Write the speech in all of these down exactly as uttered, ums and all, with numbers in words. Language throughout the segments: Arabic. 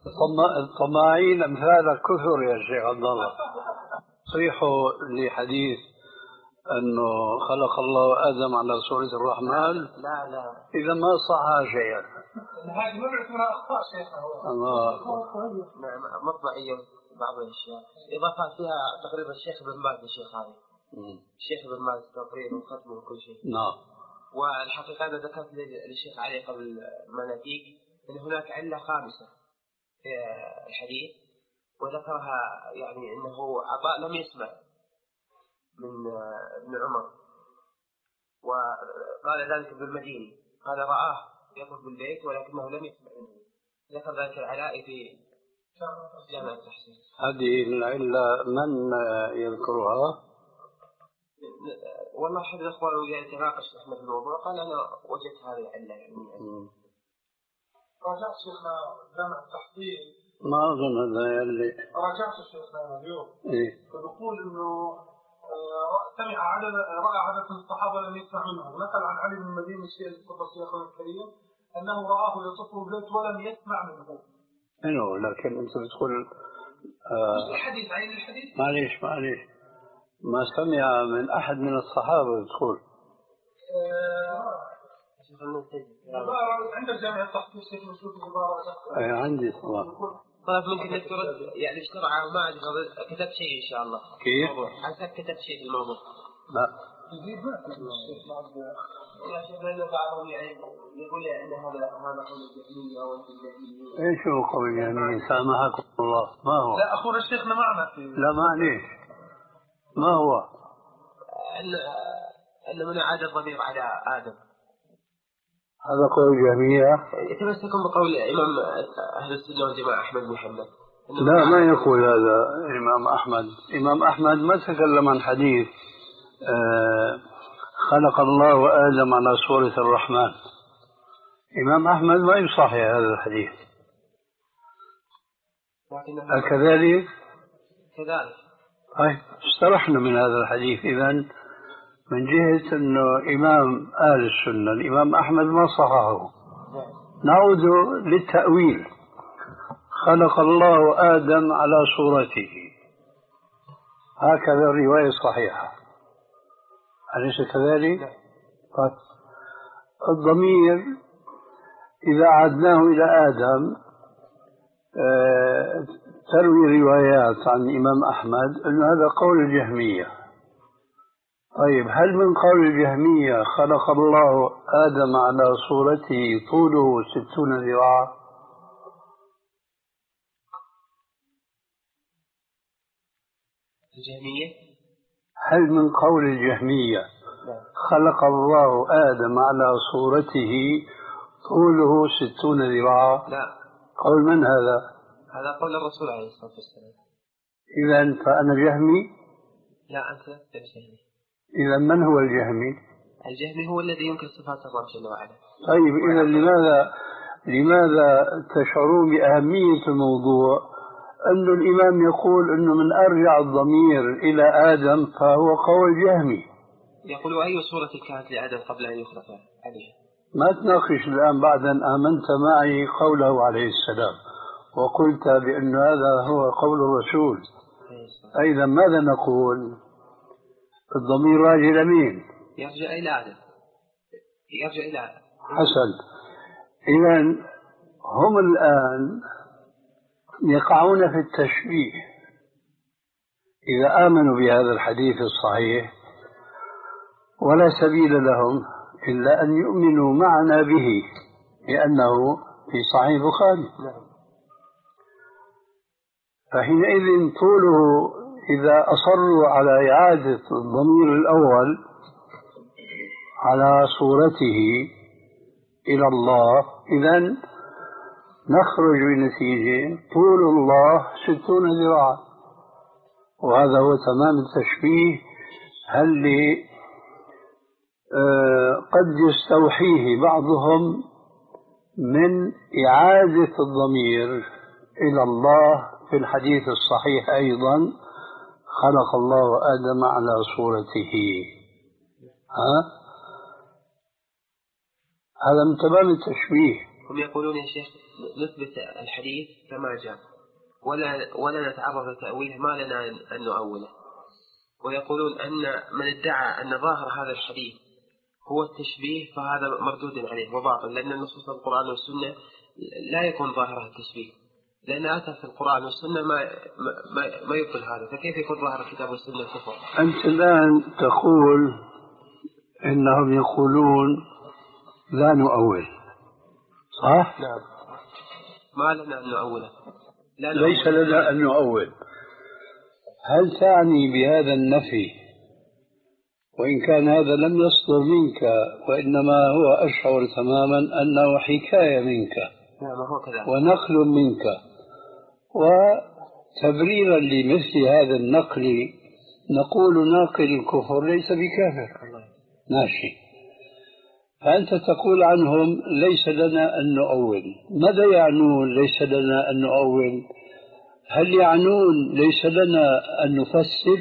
الطماعين أمثال كثر يا شيخ عبد الله. صيحوا لحديث أنه خلق الله آدم على صورة الرحمن. لا لا إذا ما صح شيئا. هذه ما نعتبرها أخطاء شيخنا. الله. نعم مطبعية بعض الأشياء إضافات فيها تقريبا الشيخ ابن باز الشيخ هذه. الشيخ ابن باز تقريبا وختمه وكل شيء. نعم. والحقيقة أنا ذكرت للشيخ علي قبل ما نأتيك أن هناك علة خامسة في الحديث وذكرها يعني أنه عطاء لم يسمع من ابن عمر وقال ذلك ابن المديني قال رآه يطوف بالبيت ولكنه لم يسمع منه. ذكر ذلك العلاء في جامع التحسين. هذه العلة من يذكرها؟ والله أحد الأخوان يعني تناقش في الموضوع قال أنا وجدت هذه العلة يعني. راجعت شيخنا جامع التحصيل ما أظن هذا اللي راجعت شيخنا اليوم. إيه؟ فبقول إنه سمع عدد رأى عدد من الصحابة لم يسمع منهم. نقل عن علي بن المديني الشيخ الصدر شيخنا الكريم أنه رآه يطوف بالبيت ولم يسمع منه. إنه لكن أنت بتقول آه الحديث عين الحديث معليش معليش ما سمع من أحد من الصحابة بتقول. عندك جامعة التحقيق شيخ نشوف العبارة. أي عندي طبعا. طيب ممكن إنك ترد يعني بسرعة وما أدري كتبت شيء إن شاء الله. كيف؟ حسب كتبت شيء في الموضوع. لا. يا شيخ لأن بعضهم يعني يقول أن هذا هذا قول الجهمية أو الجهمية. إيش هو قول الجهمية؟ سامحكم الله ما هو؟ لا أخونا شيخنا معنا في. لا معليش. ما هو؟ أن أن من أعاد الضمير على آدم. هذا قول الجهمية. يتمسكون بقول إمام أهل السنة والجماعة أحمد محمد. لا ما يقول هذا الإمام أحمد. إمام أحمد ما تكلم عن حديث آه خلق الله آدم على صورة الرحمن. إمام أحمد ما يصحح هذا الحديث. كذلك كذلك طيب استرحنا من هذا الحديث. إذن من جهة أنه إمام أهل السنة الإمام أحمد ما صححه. نعود للتأويل. خلق الله آدم على صورته هكذا الرواية صحيحة أليس كذلك؟ طيب الضمير إذا عدناه إلى آدم آه تروي روايات عن الإمام أحمد أن هذا قول الجهمية. طيب هل من قول الجهمية خلق الله آدم على صورته طوله ستون ذراعا؟ الجهمية هل من قول الجهمية خلق الله آدم على صورته طوله ستون ذراعا؟ لا. قول من هذا؟ هذا قول الرسول عليه الصلاة والسلام. إذن فأنا جهمي؟ لا أنت لست جهمي. إذن من هو الجهمي؟ الجهمي هو الذي ينكر صفات الله جل وعلا. طيب إذن لماذا لماذا تشعرون بأهمية الموضوع أن الإمام يقول أنه من أرجع الضمير إلى آدم فهو قول جهمي؟ يقول أي صورة كانت لآدم قبل أن يخلق عليه؟ ما تناقش الآن بعد أن آمنت معي قوله عليه السلام وقلت بأن هذا هو قول الرسول. أيضا ماذا نقول؟ الضمير راجع إلى مين؟ يرجع إلى آدم. يرجع إلى آدم. حسن. إذن هم الآن يقعون في التشبيه. إذا آمنوا بهذا الحديث الصحيح ولا سبيل لهم إلا أن يؤمنوا معنا به لأنه في صحيح البخاري. فحينئذ طوله إذا أصروا على إعادة الضمير الأول على صورته إلى الله إذن نخرج بنتيجة طول الله ستون ذراعا. وهذا هو تمام التشبيه اللي آه قد يستوحيه بعضهم من إعادة الضمير إلى الله في الحديث الصحيح أيضا خلق الله آدم على صورته. ها؟ هذا من تمام التشبيه. هم يقولون يا شيخ نثبت الحديث كما جاء ولا ولا نتعرض لتأويله، ما لنا أن نؤوله. ويقولون أن من ادعى أن ظاهر هذا الحديث هو التشبيه فهذا مردود عليه وباطل، لأن النصوص القرآن والسنة لا يكون ظاهرها التشبيه، لأن أتى في القرآن والسنة ما ما, ما يبطل هذا، فكيف يكون ظاهر الكتاب والسنة كفر؟ أنت الآن تقول إنهم يقولون لا نؤول، صح؟ نعم. ما لنا أن نؤوله. لا ليس لنا أن نؤول. هل تعني بهذا النفي، وإن كان هذا لم يصدر منك وإنما هو أشعر تماما أنه حكاية منك نعم هو كذا ونقل منك، وتبريرا لمثل هذا النقل نقول ناقل الكفر ليس بكافر ماشي. فأنت تقول عنهم ليس لنا أن نؤول. ماذا يعنون ليس لنا أن نؤول؟ هل يعنون ليس لنا أن نفسر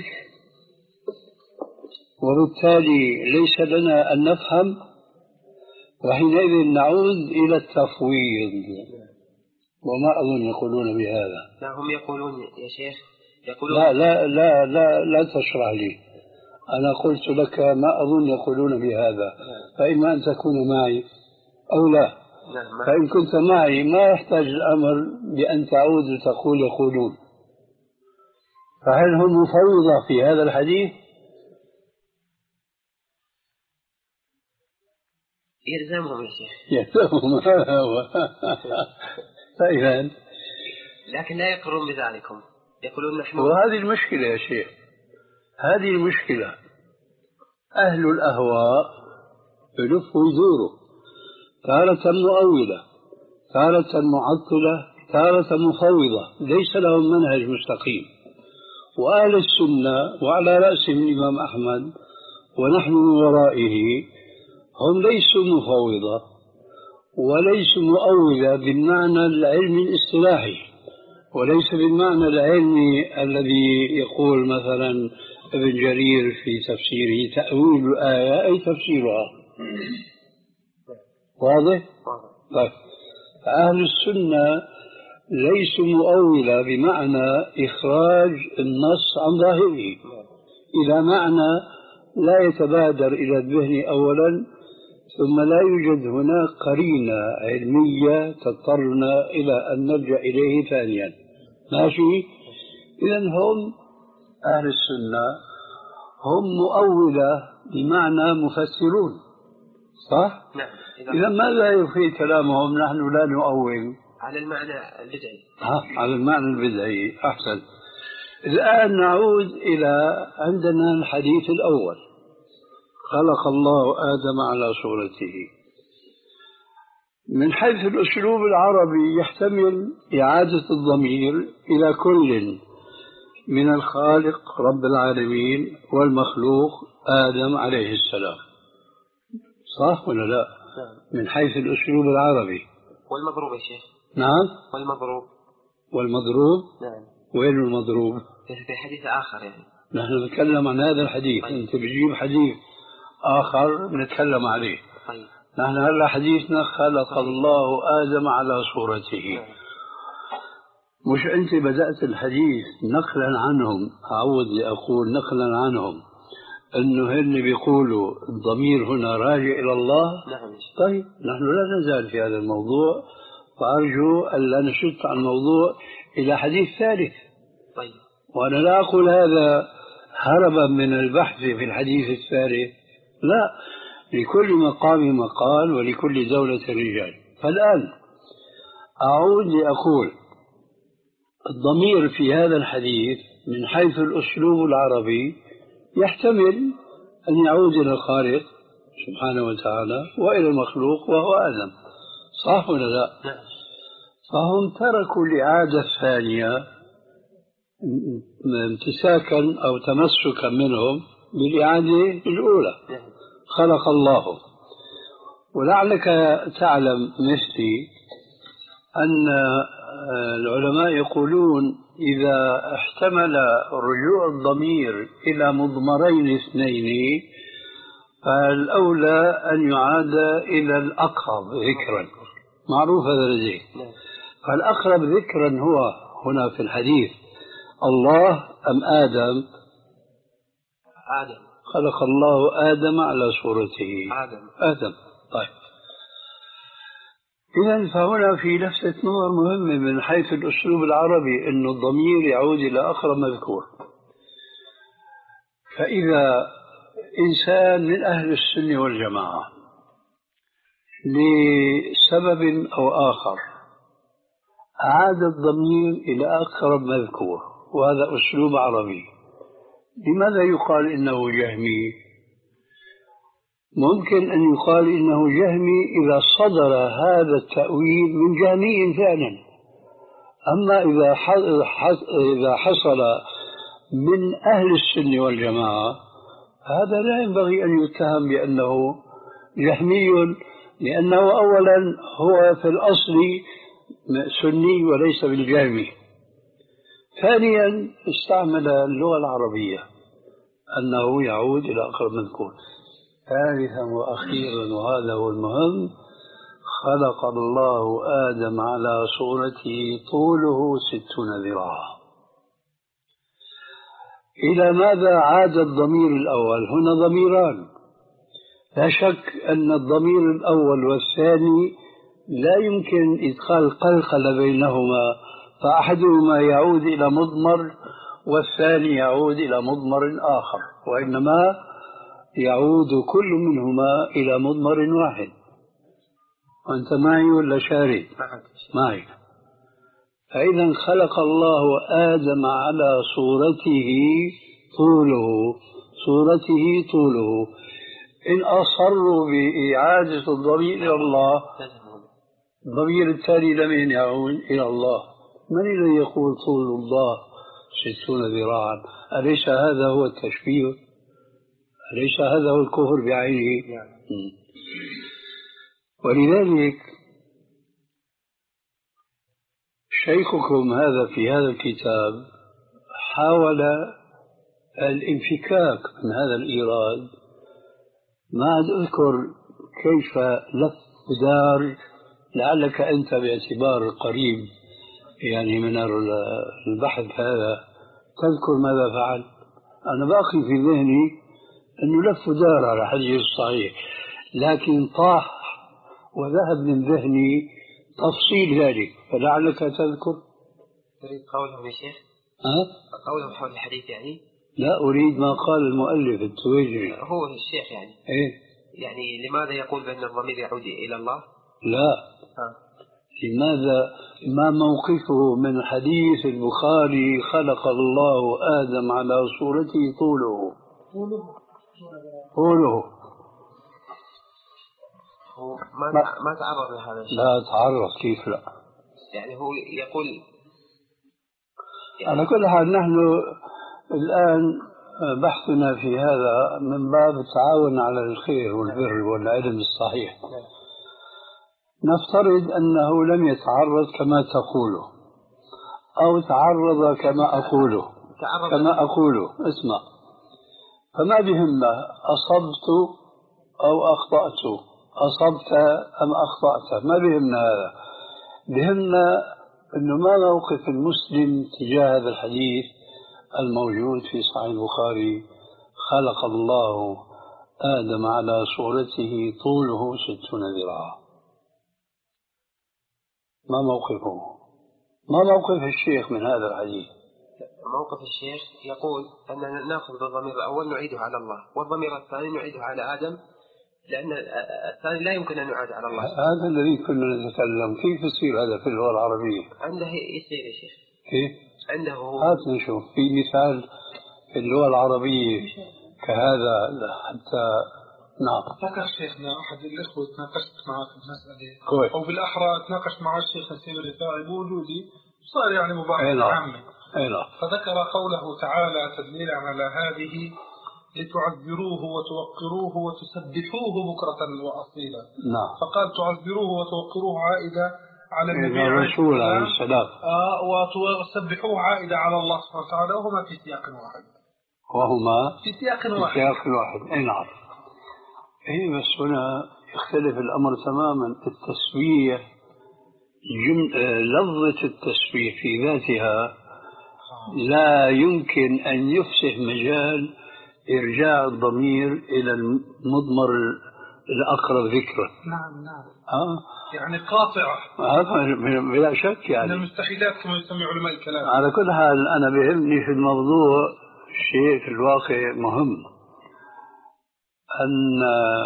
وبالتالي ليس لنا أن نفهم؟ وحينئذ نعود إلى التفويض، وما أظن يقولون بهذا. لا هم يقولون يا شيخ يقولون لا لا لا لا, لا تشرح لي، أنا قلت لك ما أظن يقولون بهذا، فإما أن تكون معي أو لا. فإن كنت معي ما يحتاج الأمر بأن تعود وتقول يقولون. فهل هم مفوضة في هذا الحديث؟ يلزمهم يا شيخ. يلزمهم هذا هو. طيب لكن لا يقرون بذلكم، يقولون نحن. وهذه المشكلة يا شيخ، هذه المشكلة. أهل الأهواء يلفوا يدوروا، تارة مؤولة، تارة معطلة، تارة مفوضة، ليس لهم منهج مستقيم. وأهل السنة وعلى رأسهم الإمام أحمد ونحن من ورائه هم ليسوا مفوضة وليسوا مؤولة بالمعنى العلمي الاصطلاحي، وليس بالمعنى العلمي الذي يقول مثلا ابن جرير في تفسيره تأويل الآية أي تفسيرها. واضح؟ طيب أهل السنة ليسوا مؤولة بمعنى إخراج النص عن ظاهره إلى معنى لا يتبادر إلى الذهن أولا، ثم لا يوجد هناك قرينة علمية تضطرنا إلى أن نرجع إليه ثانيا. ماشي؟ إذن هم أهل السنة هم مؤولة بمعنى مفسرون، صح؟ نعم. إذا ماذا يفيد كلامهم نحن لا نؤول؟ على المعنى البدعي. ها على المعنى البدعي. أحسن. الآن نعود إلى عندنا الحديث الأول، خلق الله آدم على صورته. من حيث الأسلوب العربي يحتمل إعادة الضمير إلى كل من الخالق رب العالمين والمخلوق آدم عليه السلام، صح ولا لا؟ من حيث الأسلوب العربي. والمضروب يا شيخ. نعم. والمضروب. والمضروب. نعم. وين المضروب؟ في حديث آخر يعني. نحن نتكلم عن هذا الحديث. طيب. أنت بتجيب حديث آخر نتكلم عليه. طيب. نحن هلا حديثنا خلق طيب. الله آدم على صورته. طيب. مش أنت بدأت الحديث نقلا عنهم، أعود لأقول نقلا عنهم أنه هن بيقولوا الضمير هنا راجع إلى الله. نعم. طيب نحن لا نزال في هذا الموضوع، فأرجو ألا نشط عن الموضوع إلى حديث ثالث. طيب. وأنا لا أقول هذا هربا من البحث في الحديث الثالث، لا، لكل مقام مقال ولكل دولة رجال. فالآن أعود لأقول الضمير في هذا الحديث من حيث الأسلوب العربي يحتمل أن يعود إلى الخالق سبحانه وتعالى وإلى المخلوق وهو آدم، صح ولا لا؟ فهم تركوا الإعادة الثانية امتساكا أو تمسكا منهم بالإعادة الأولى، خلق الله. ولعلك تعلم مثلي أن العلماء يقولون إذا احتمل رجوع الضمير إلى مضمرين اثنين فالأولى أن يعاد إلى الأقرب ذكرا، معروف هذا لديه. فالأقرب ذكرا هو هنا في الحديث الله أم آدم؟ آدم. خلق الله آدم على صورته. آدم. آدم. طيب. إذا فهنا في لفتة نظر مهمة من حيث الأسلوب العربي أن الضمير يعود إلى أقرب مذكور. فإذا إنسان من أهل السنة والجماعة لسبب أو آخر عاد الضمير إلى أقرب مذكور، وهذا أسلوب عربي، لماذا يقال إنه جهمي؟ ممكن أن يقال إنه جهمي إذا صدر هذا التأويل من جهمي فعلا. أما إذا إذا حصل من أهل السنة والجماعة هذا لا ينبغي أن يتهم بأنه جهمي، لأنه أولا هو في الأصل سني وليس بالجهمي. ثانيا استعمل اللغة العربية أنه يعود إلى أقرب مذكور. ثالثا وأخيرا وهذا هو المهم، خلق الله آدم على صورته طوله ستون ذراعا. إلى ماذا عاد الضمير الأول؟ هنا ضميران، لا شك أن الضمير الأول والثاني لا يمكن إدخال قلقلة بينهما، فأحدهما يعود إلى مضمر والثاني يعود إلى مضمر آخر، وإنما يعود كل منهما إلى مضمر واحد. وأنت معي ولا شاري؟ معي. فإذا خلق الله آدم على صورته طوله، صورته طوله. إن أصروا بإعادة الضمير إلى الله، الضمير التالي لمن يعود إلى الله؟ من الذي يقول طول الله ستون ذراعا؟ أليس هذا هو التشبيه؟ أليس هذا هو الكفر بعينه؟ ولذلك شيخكم هذا في هذا الكتاب حاول الانفكاك من هذا الإيراد. ما عاد أذكر كيف لف ودار، لعلك أنت باعتبار قريب يعني من البحث هذا تذكر ماذا فعل. أنا باقي في ذهني أنه لف ودار على حديث الصحيح، لكن طاح وذهب من ذهني تفصيل ذلك، فلعلك تذكر. تريد قوله يا شيخ؟ ها؟ قوله حول الحديث يعني؟ لا، أريد ما قال المؤلف التويجري. هو الشيخ يعني؟ إيه؟ يعني لماذا يقول بأن الضمير يعود إلى الله؟ لا. ها. لماذا ما موقفه من حديث البخاري خلق الله آدم على صورته طوله؟ طوله طوله هو ما ما, ما تعرض لهذا الشيء. لا تعرض، كيف لا؟ يعني هو يقول يعني على كل حال نحن الآن بحثنا في هذا من باب التعاون على الخير والبر والعلم الصحيح. نفترض أنه لم يتعرض كما تقوله، أو تعرض كما أقوله. كما أقوله اسمع، فما بهمنا أصبت أو أخطأت، أصبت أم أخطأت، ما بهمنا هذا. بهمنا أنه ما موقف المسلم تجاه هذا الحديث الموجود في صحيح البخاري خلق الله آدم على صورته طوله ستون ذراعا. ما موقفه؟ ما موقف الشيخ من هذا الحديث؟ موقف الشيخ يقول أننا نأخذ بالضمير الأول نعيده على الله، والضمير الثاني نعيده على آدم، لأن الثاني لا يمكن أن يعاد على الله. هذا الذي كنا نتكلم. كيف يصير هذا في اللغة العربية؟ عنده يصير يا شيخ. كيف؟ عنده. هات نشوف في مثال في اللغة العربية كهذا حتى. نعم. ذكر شيخنا أحد الإخوة تناقشت معه في المسألة كويس. أو بالأحرى تناقشت مع الشيخ نسيم الرفاعي بوجودي، صار يعني مباحثة عامة. فذكر قوله تعالى تدليلا على هذه لتعذروه وتوقروه وتسبحوه بكرة وأصيلا. نعم. فقال تعذروه وتوقروه عائدة على النبي الرسول عليه السلام، آه وتسبحوه عائدة على الله سبحانه وتعالى، وهما في سياق واحد. وهما في سياق واحد. في سياق واحد. أي نعم. إيه بس هنا يختلف الأمر تماما. التسوية لفظة التسبيح في ذاتها لا يمكن أن يفسح مجال إرجاع الضمير إلى المضمر الأقرب ذكرا. نعم نعم. آه. يعني قاطعة. آه بلا شك يعني. من المستحيلات كما يسمي علماء الكلام. على كل حال أنا بيهمني في الموضوع شيء في الواقع مهم، أن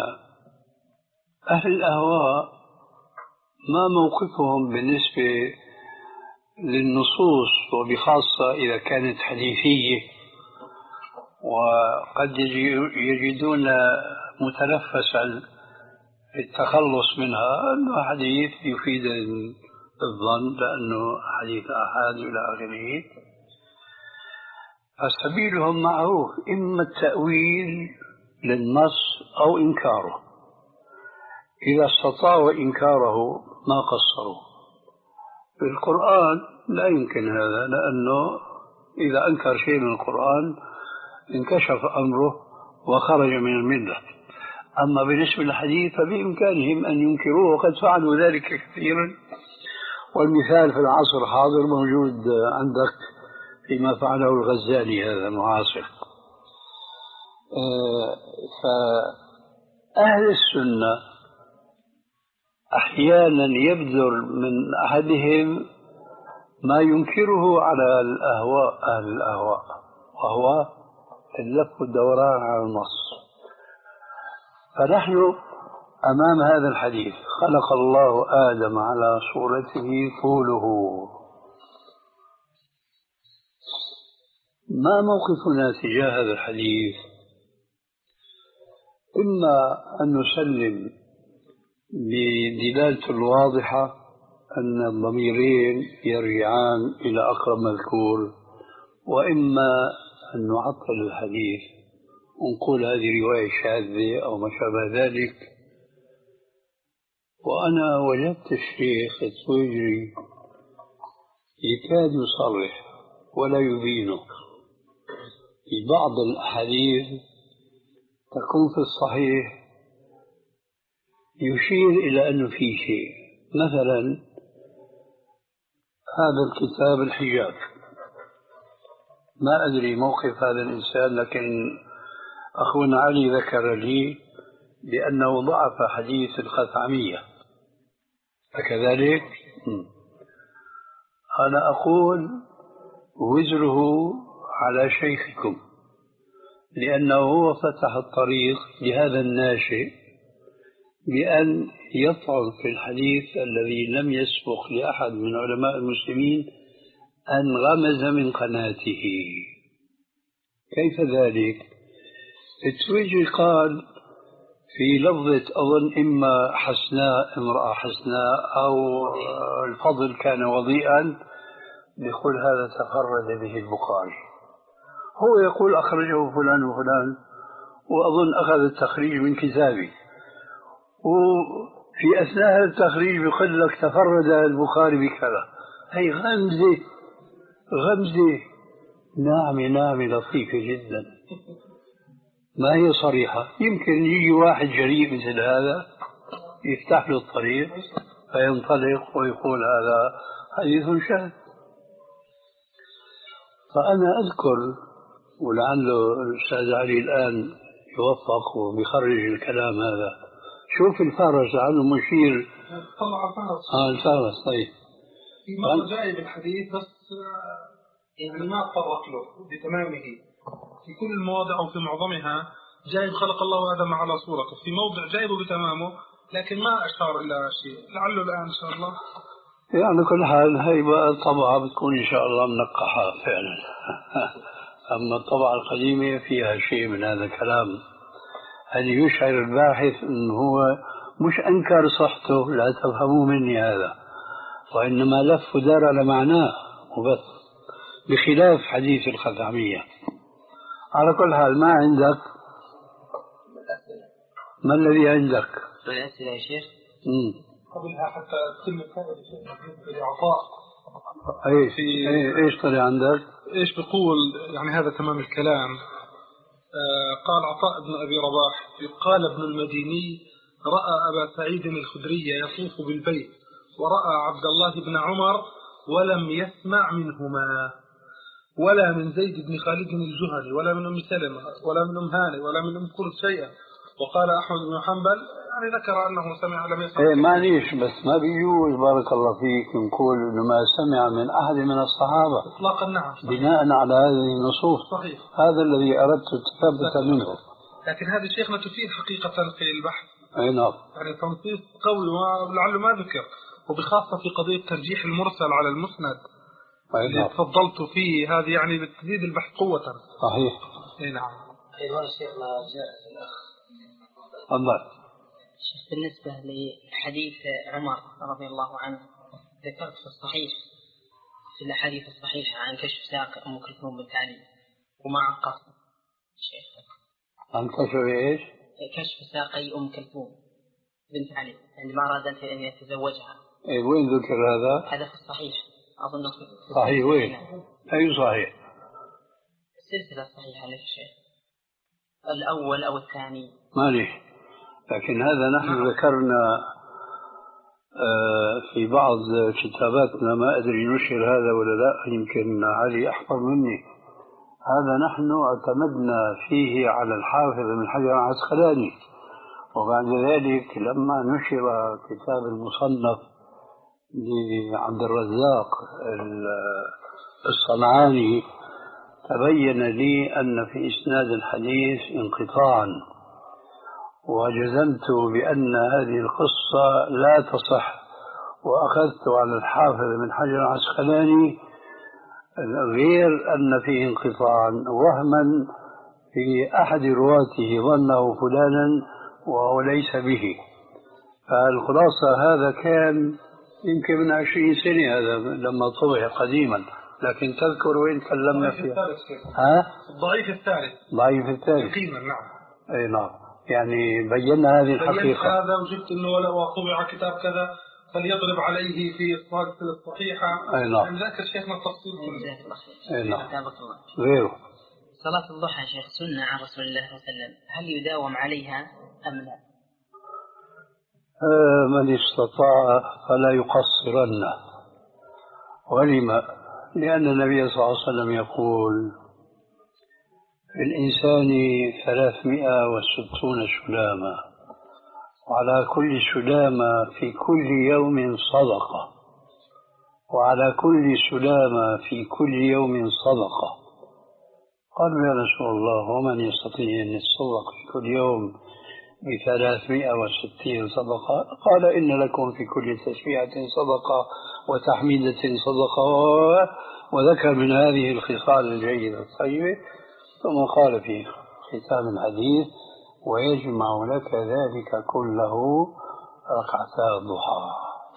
أهل الأهواء ما موقفهم بالنسبة للنصوص، وبخاصة إذا كانت حديثية، وقد يجدون متنفسا التخلص منها أنه حديث يفيد الظن لأنه حديث أحد إلى آخره، فسبيلهم معروف، إما التأويل للنص أو إنكاره. إذا استطاعوا إنكاره ما قصروا. في القرآن لا يمكن هذا، لأنه إذا أنكر شيء من القرآن انكشف أمره وخرج من الملة. أما بالنسبة للحديث فبإمكانهم أن ينكروه، وقد فعلوا ذلك كثيرا، والمثال في العصر الحاضر موجود عندك فيما فعله الغزالي هذا المعاصر. فأهل السنة أحيانا يبذر من أحدهم ما ينكره على الأهواء أهل الأهواء، وهو اللف والدوران على النص. فنحن أمام هذا الحديث: خلق الله آدم على صورته طوله. ما موقفنا تجاه هذا الحديث؟ إما أن نسلم بدلالته الواضحة أن الضميرين يرجعان إلى أقرب مذكور، وإما أن نعطل الحديث ونقول هذه رواية شاذة أو ما شابه ذلك. وأنا وجدت الشيخ التويجري يكاد يصرح ولا يبينه في بعض الأحاديث تكون في الصحيح يشير إلى أنه في شيء. مثلا هذا الكتاب الحجاب، ما أدري موقف هذا الإنسان، لكن أخونا علي ذكر لي بأنه ضعف حديث الخثعمية، أكذلك؟ أنا أقول وزره على شيخكم، لأنه هو فتح الطريق لهذا الناشئ بأن يطعن في الحديث الذي لم يسبق لأحد من علماء المسلمين أن غمز من قناته. كيف ذلك؟ التويجي قال في لفظة أظن إما حسناء امرأة حسناء أو الفضل كان وضيئا، يقول هذا تفرد به البخاري. هو يقول أخرجه فلان وفلان، وأظن أخذ التخريج من كتابي، وفي أثناء التخريج يقول لك تفرد البخاري بكذا. هي غمزة غمزة ناعمة ناعمة لطيفة جدا، ما هي صريحة. يمكن يجي واحد جريء مثل هذا يفتح له الطريق فينطلق ويقول هذا حديث شاذ. فأنا أذكر، ولعله الأستاذ علي الآن يوفق وبيخرج الكلام هذا، شوف الفارس عنه مشير. طلع الفارس. آه الفارس. طيب في مرة جاي بالحديث بس يعني ما تطرق له بتمامه في كل المواضع وفي معظمها. جايب خلق الله آدم على صورته، في موضع جايبه بتمامه لكن ما أشار إلى شيء، لعله الآن إن شاء الله. يعني كل حال هي بقى الطبعة بتكون إن شاء الله منقحة فعلا. أما الطبعة القديمة فيها شيء من هذا الكلام، هذه يشعر الباحث أنه هو مش أنكر صحته، لا تفهموا مني هذا، وإنما لف ودار على معناه وبس، بخلاف حديث الخثعمية. على كل حال ما عندك؟ ما الذي عندك؟ الأسئلة يا شيخ. مم. قبلها حتى تتم الإعطاء. أي في أي إيش طلع عندك؟ إيش بقول يعني هذا تمام الكلام. آه قال عطاء بن أبي رباح قال ابن المديني رأى أبا سعيد الخدري يطوف بالبيت ورأى عبد الله بن عمر ولم يسمع منهما، ولا من زيد بن خالد الجهني ولا من أم سلمة ولا من أم هاني ولا من أم كل شيئا. وقال أحمد بن حنبل يعني ذكر أنه سمع لم يسمع. إيه معليش، بس ما بيجوز بارك الله فيك نقول إنه ما سمع من أحد من الصحابة إطلاقا. نعم بناء على هذه النصوص. صحيح. هذا الذي أردت التثبت منه. لكن هذه شيخنا تفيد حقيقة في البحث. أي نعم. يعني تنصيص قول ولعله ما ذكر، وبخاصة في قضية ترجيح المرسل على المسند اللي تفضلت فيه، هذه يعني بتزيد البحث قوة. صحيح. اي نعم. ايضا شيخنا جاء الاخ الله. شيخ بالنسبة لحديث عمر رضي الله عنه ذكرت في الصحيح في الأحاديث الصحيحة عن كشف ساق أم كلثوم بنت علي ومع قصد شيخ عن كشف إيش؟ كشف ساقي أم كلثوم بنت علي عندما أرادت أن يتزوجها. إيه وين ذكر هذا؟ هذا في الصحيح أظن في صحيح. وين؟ أي صحيح؟ السلسلة الصحيحة لك شيخ، الأول أو الثاني مالي. لكن هذا نحن ذكرنا في بعض كتاباتنا، ما أدري نشر هذا ولا لا، يمكن علي أحفظ مني. هذا نحن اعتمدنا فيه على الحافظ بن حجر العسقلاني، وبعد ذلك لما نشر كتاب المصنف لعبد الرزاق الصنعاني تبين لي أن في إسناد الحديث انقطاعا، وجزمت بأن هذه القصة لا تصح، وأخذت على الحافظ بن حجر العسقلاني غير أن فيه انقطاعا وهما في أحد رواته ظنه فلانا وهو ليس به. فالخلاصة هذا كان يمكن من عشرين سنة هذا لما طبع قديما، لكن تذكر وين تكلمنا فيها؟ ها؟ الضعيف الثالث. ضعيف الثالث. يقينا. نعم. اي نعم. يعني بينا هذه الحقيقة. هذا وجبت انه ولو طبع كتاب كذا فليضرب عليه في الصحيحة الصحيحة. اي نعم. ذكر شيخنا التفصيل كله. اي نعم. غيره. صلاة الضحى شيخ سنة عن رسول الله صلى الله عليه وسلم، هل يداوم عليها أم لا؟ آه من استطاع فلا يقصرن. ولما؟ لأن النبي صلى الله عليه وسلم يقول في الإنسان ثلاثمائة وستون سلامة، وعلى كل سلامة في كل يوم صدقة، وعلى كل سلامة في كل يوم صدقة. قالوا يا رسول الله ومن يستطيع أن يتصدق في كل يوم بثلاثمائة وستين صدقة؟ قال إن لكم في كل تسبيحة صدقة وتحميدة صدقة، وذكر من هذه الخصال الجيدة الطيبة، ثم قال في ختام الحديث ويجمع لك ذلك كله ركعتا الضحى.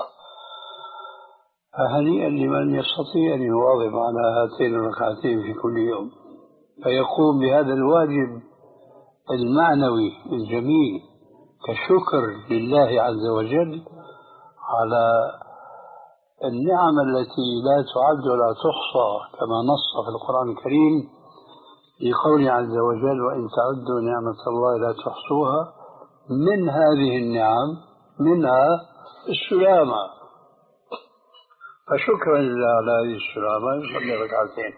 فهنيئا لمن يستطيع أن يواظب على هاتين الركعتين في كل يوم، فيقوم بهذا الواجب المعنوي الجميل كشكر لله عز وجل على النعم التي لا تعد ولا تحصى، كما نص في القرآن الكريم في قوله عز وجل وإن تعدوا نعمة الله لا تحصوها. من هذه النعم منها السلامة، فشكرا لله على هذه السلامة يصلي ركعتين.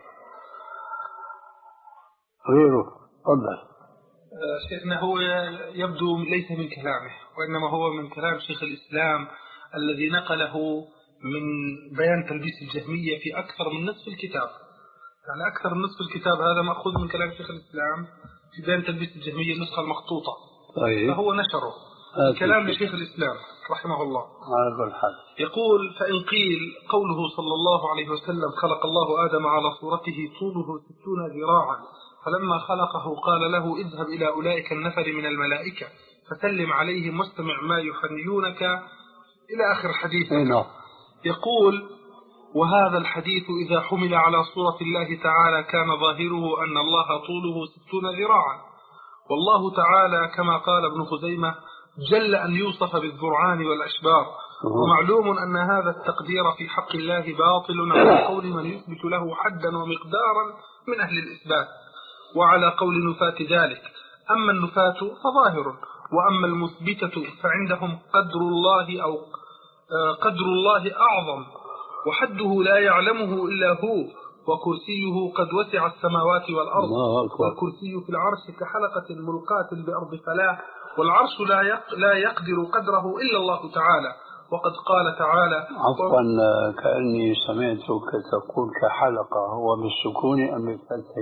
غيره تفضل. شيخنا هو يبدو ليس من كلامه، وإنما هو من كلام شيخ الإسلام الذي نقله من بيان تلبيس الجهمية في أكثر من نصف الكتاب. يعني أكثر من نصف الكتاب هذا مأخوذ من كلام شيخ الإسلام في بيان تلبيس الجهمية النسخة المخطوطة. طيب. فهو نشره كلام لشيخ الإسلام رحمه الله. يقول فإن قيل قوله صلى الله عليه وسلم خلق الله آدم على صورته طوله ستون ذراعا، فلما خلقه قال له اذهب إلى أولئك النفر من الملائكة فسلم عليهم واستمع ما يحنيونك إلى آخر الحديث. يقول وهذا الحديث إذا حمل على صورة الله تعالى كان ظاهره أن الله طوله ستون ذراعا، والله تعالى كما قال ابن خزيمة جل أن يوصف بالذرعان والأشبار، ومعلوم أن هذا التقدير في حق الله باطل على قول من يثبت له حدا ومقدارا من أهل الإثبات، وعلى قول نفاة ذلك. أما النفاة فظاهر، وأما المثبتة فعندهم قدر الله أو قدر الله أعظم وحده لا يعلمه إلا هو وكرسيه قد وسع السماوات والأرض والكرسي في العرش كحلقة ملقاة بأرض فلاة والعرش لا يقدر قدره إلا الله تعالى وقد قال تعالى. عفوا كأني سمعتك تقول كحلقة، هو بالسكون أم بالفتح؟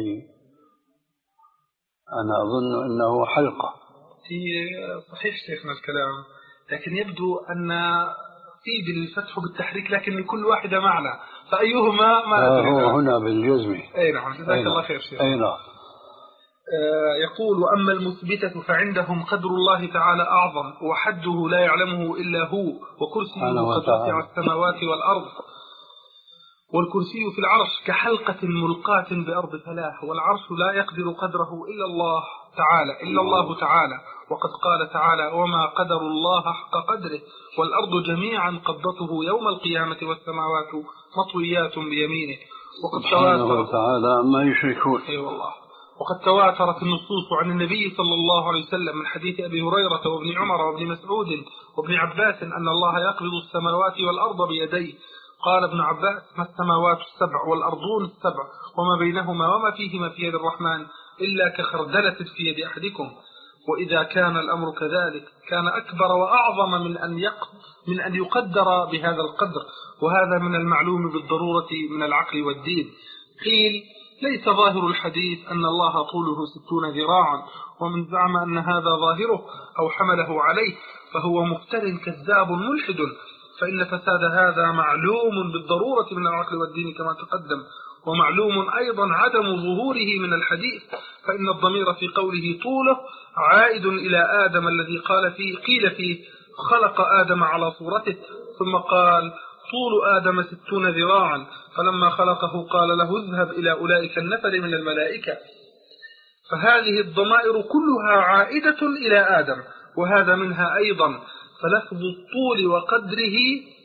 أنا أظن أنه حلقة. في صحيح شيخنا الكلام، لكن يبدو أن في بالفتح بالتحريك لكن لكل واحدة معنى، فأيهما ما أدري. هو هنا بالجزم. أي نعم، جزاك الله خير شيخ. أي نعم. يقول وأما المثبتة فعندهم قدر الله تعالى أعظم وحده لا يعلمه إلا هو وكرسيه قد وسع السماوات والأرض والكرسي في العرش كحلقة ملقاة بأرض فلاة والعرش لا يقدر قدره إلا الله تعالى إلا الله تعالى وقد قال تعالى وما قدر الله حق قدره والأرض جميعا قبضته يوم القيامة والسماوات مطويات بيمينه وقد سبحانه تعالى ما يشركون. أي والله. وقد تواترت النصوص عن النبي صلى الله عليه وسلم من حديث أبي هريرة وابن عمر وابن مسعود وابن عباس أن الله يقبض السماوات والأرض بيديه. قال ابن عباس ما السماوات السبع والأرضون السبع وما بينهما وما فيهما في يد الرحمن إلا كخردلة في يد أحدكم. وإذا كان الأمر كذلك كان أكبر وأعظم من أن من أن يقدر بهذا القدر، وهذا من المعلوم بالضرورة من العقل والدين. قيل ليس ظاهر الحديث أن الله طوله ستون ذراعا، ومن زعم أن هذا ظاهره أو حمله عليه فهو مفتر كذاب ملحد، فإن فساد هذا معلوم بالضرورة من العقل والدين كما تقدم، ومعلوم أيضا عدم ظهوره من الحديث، فإن الضمير في قوله طوله عائد إلى آدم الذي قال فيه قيل فيه خلق آدم على صورته، ثم قال طول آدم ستون ذراعا، فلما خلقه قال له اذهب إلى أولئك النفر من الملائكة. فهذه الضمائر كلها عائدة إلى آدم، وهذا منها أيضا. فلفظ الطول وقدره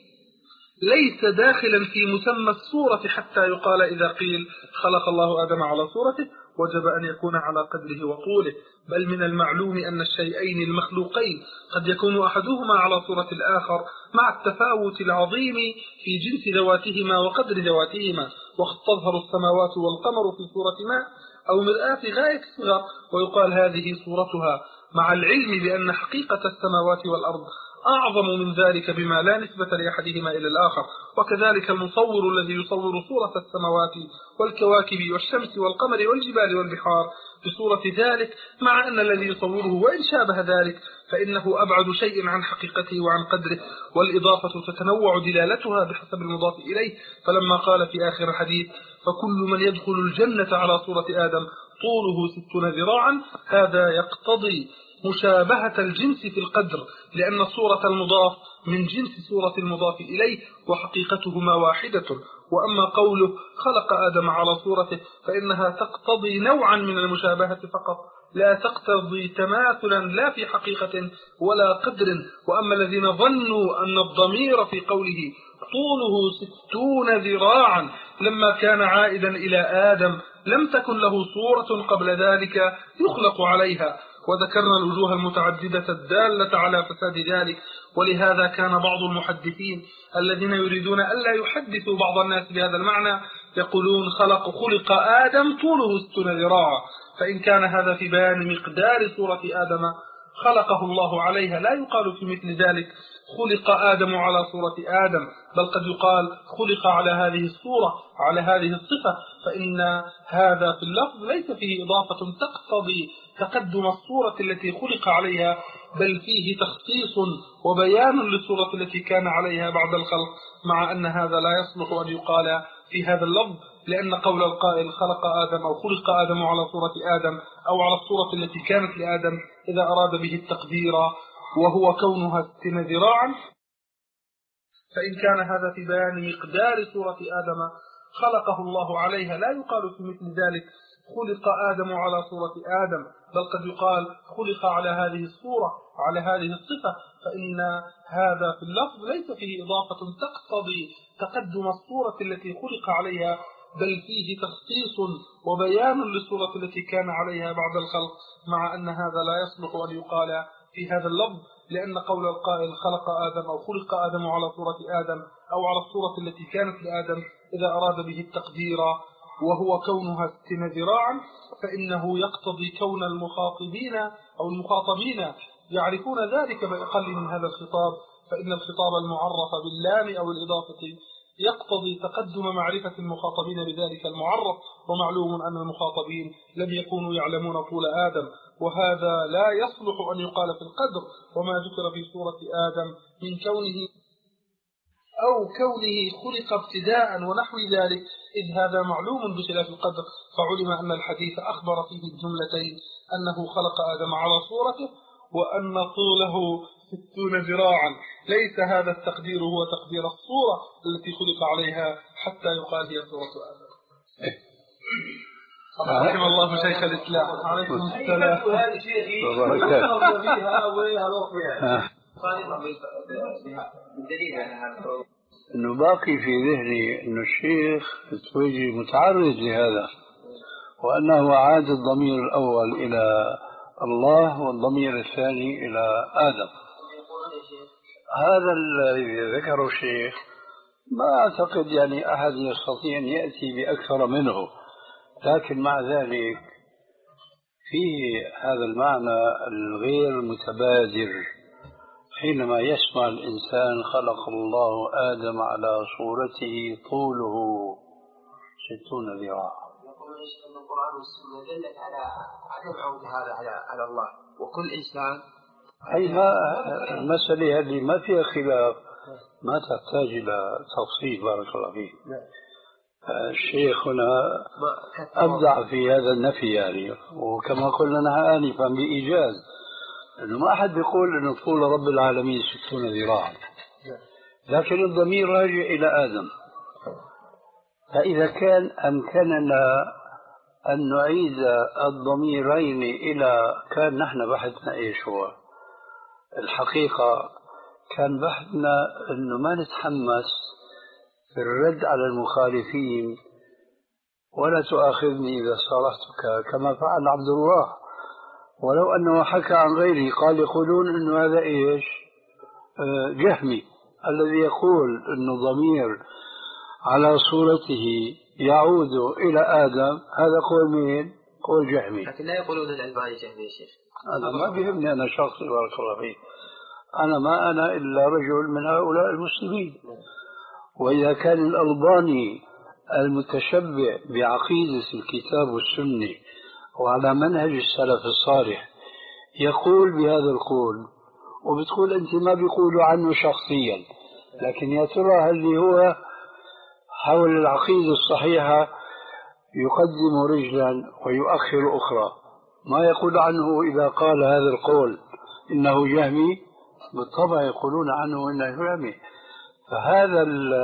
ليس داخلا في مسمى الصورة حتى يقال إذا قيل خلق الله آدم على صورته وجب أن يكون على قدره وطوله، بل من المعلوم أن الشيئين المخلوقين قد يكون أحدهما على صورة الآخر مع التفاوت العظيم في جنس ذواتهما وقدر ذواتهما، وقد تظهر السماوات والقمر في صورة ماء أو مرآة غاية الصغر ويقال هذه صورتها، مع العلم بأن حقيقة السماوات والأرض أعظم من ذلك بما لا نسبة لأحدهما إلى الآخر. وكذلك المصور الذي يصور صورة السماوات والكواكب والشمس والقمر والجبال والبحار بصورة ذلك، مع أن الذي يصوره وإن شابه ذلك فإنه أبعد شيء عن حقيقته وعن قدره، والإضافة تتنوع دلالتها بحسب المضاف إليه. فلما قال في آخر الحديث فكل من يدخل الجنة على صورة آدم طوله ستون ذراعا، هذا يقتضي مشابهة الجنس في القدر، لأن صورة المضاف من جنس صورة المضاف إليه وحقيقتهما واحدة. وأما قوله خلق آدم على صورته فإنها تقتضي نوعا من المشابهة فقط، لا تقتضي تماثلا لا في حقيقة ولا قدر. وأما الذين ظنوا أن الضمير في قوله طوله ستون ذراعا لما كان عائدا إلى آدم لم تكن له صورة قبل ذلك يخلق عليها، وذكرنا الوجوه المتعددة الدالة على فساد ذلك. ولهذا كان بعض المحدثين الذين يريدون ألا يحدثوا بعض الناس بهذا المعنى يقولون خلق خلق آدم طوله ستون ذراعا، فإن كان هذا في بيان مقدار صورة آدم خلقه الله عليها لا يقال في مثل ذلك خلق آدم على صورة آدم، بل قد يقال خلق على هذه الصورة على هذه الصفة، فإن هذا في اللفظ ليس فيه إضافة تقتضي تقدم الصورة التي خلق عليها، بل فيه تخصيص وبيان للصورة التي كان عليها بعد الخلق، مع أن هذا لا يصلح أن يقال في هذا اللفظ، لأن قول القائل خلق آدم أو خلق آدم على صورة آدم أو على الصورة التي كانت لآدم إذا أراد به التقدير وهو كونها ستين ذراعا، فإن كان هذا في بيان مقدار صورة آدم خلقه الله عليها لا يقال في مثل ذلك خلق آدم على صورة آدم، بل قد يقال خلق على هذه الصورة على هذه الصفة، فإن هذا في اللفظ ليس فيه إضافة تقتضي تقدم الصورة التي خلق عليها، بل فيه تخصيص وبيان للصورة التي كان عليها بعد الخلق، مع أن هذا لا يصلح أن يقال في هذا اللفظ، لأن قول القائل خلق آدم أو خلق آدم على صورة آدم أو على الصورة التي كانت لآدم إذا أراد به التقدير وهو كونها ستين ذراعا، فإنه يقتضي كون المخاطبين أو المخاطبين يعرفون ذلك بأقل من هذا الخطاب، فإن الخطاب المعرف باللام أو الإضافة يقتضي تقدم معرفة المخاطبين بذلك المعرف، ومعلوم أن المخاطبين لم يكونوا يعلمون طول آدم، وهذا لا يصلح أن يقال في القدر وما ذكر في سورة آدم من كونه أو كونه خلق ابتداء ونحو ذلك، إذ هذا معلوم بخلاف القدر، فعلم أن الحديث أخبر فيه الجملتين أنه خلق آدم على صورته وأن طوله ستون ذراعا. ليس هذا التقدير هو تقدير الصورة التي خلق عليها حتى يقال هي صورة آدم. رحم الله شيخ الإسلام. عليكم السلام. إنه باقي في ذهني إنه الشيخ التويجي متعرض لهذا، وأنه عاد الضمير الأول إلى الله والضمير الثاني إلى آدم. هذا الذي ذكره الشيخ ما أعتقد يعني أحد يستطيع أن يأتي بأكثر منه، لكن مع ذلك فيه هذا المعنى الغير متبادر حينما يسمع الإنسان خلق الله آدم على صورته طوله ستون ذراعا. يقول أن القرآن والسنة دلت على عدم عود هذا على على الله، وكل إنسان أي ما المسألة هذه ما فيها خلاف، ما تحتاج إلى تفصيل. بارك الله فيك. الشيخ هنا أبدع في هذا النفي يعني، وكما قلنا نحن آنفا بإيجاز أنه ما أحد بيقول أنه طول رب العالمين ستون ذراعا، لكن الضمير راجع إلى آدم. فإذا كان أمكننا أن نعيد الضميرين إلى، كان نحن بحثنا إيش هو الحقيقة، كان بحثنا أنه ما نتحمس في الرد على المخالفين، ولا تؤاخذني إذا صارحتك كما فعل عبد الله، ولو أنه حكى عن غيره. قال يقولون أنه هذا إيش جهمي الذي يقول أنه ضمير على صورته يعود إلى آدم، هذا قول مين؟ قول جهمي. لكن لا يقولون الألباني جهمي يا شيخ. أنا ما بيهمني أنا شخصي بارك الله فيك، أنا ما أنا إلا رجل من هؤلاء المسلمين. وإذا كان الألباني المتشبع بعقيدة الكتاب والسنة وعلى منهج السلف الصالح يقول بهذا القول، وبتقول أنت ما بيقولوا عنه شخصيا، لكن يا ترى هل هو حول العقيدة الصحيحة يقدم رجلا ويؤخر أخرى؟ ما يقول عنه إذا قال هذا القول إنه جهمي، بالطبع يقولون عنه إنه جهمي. فهذا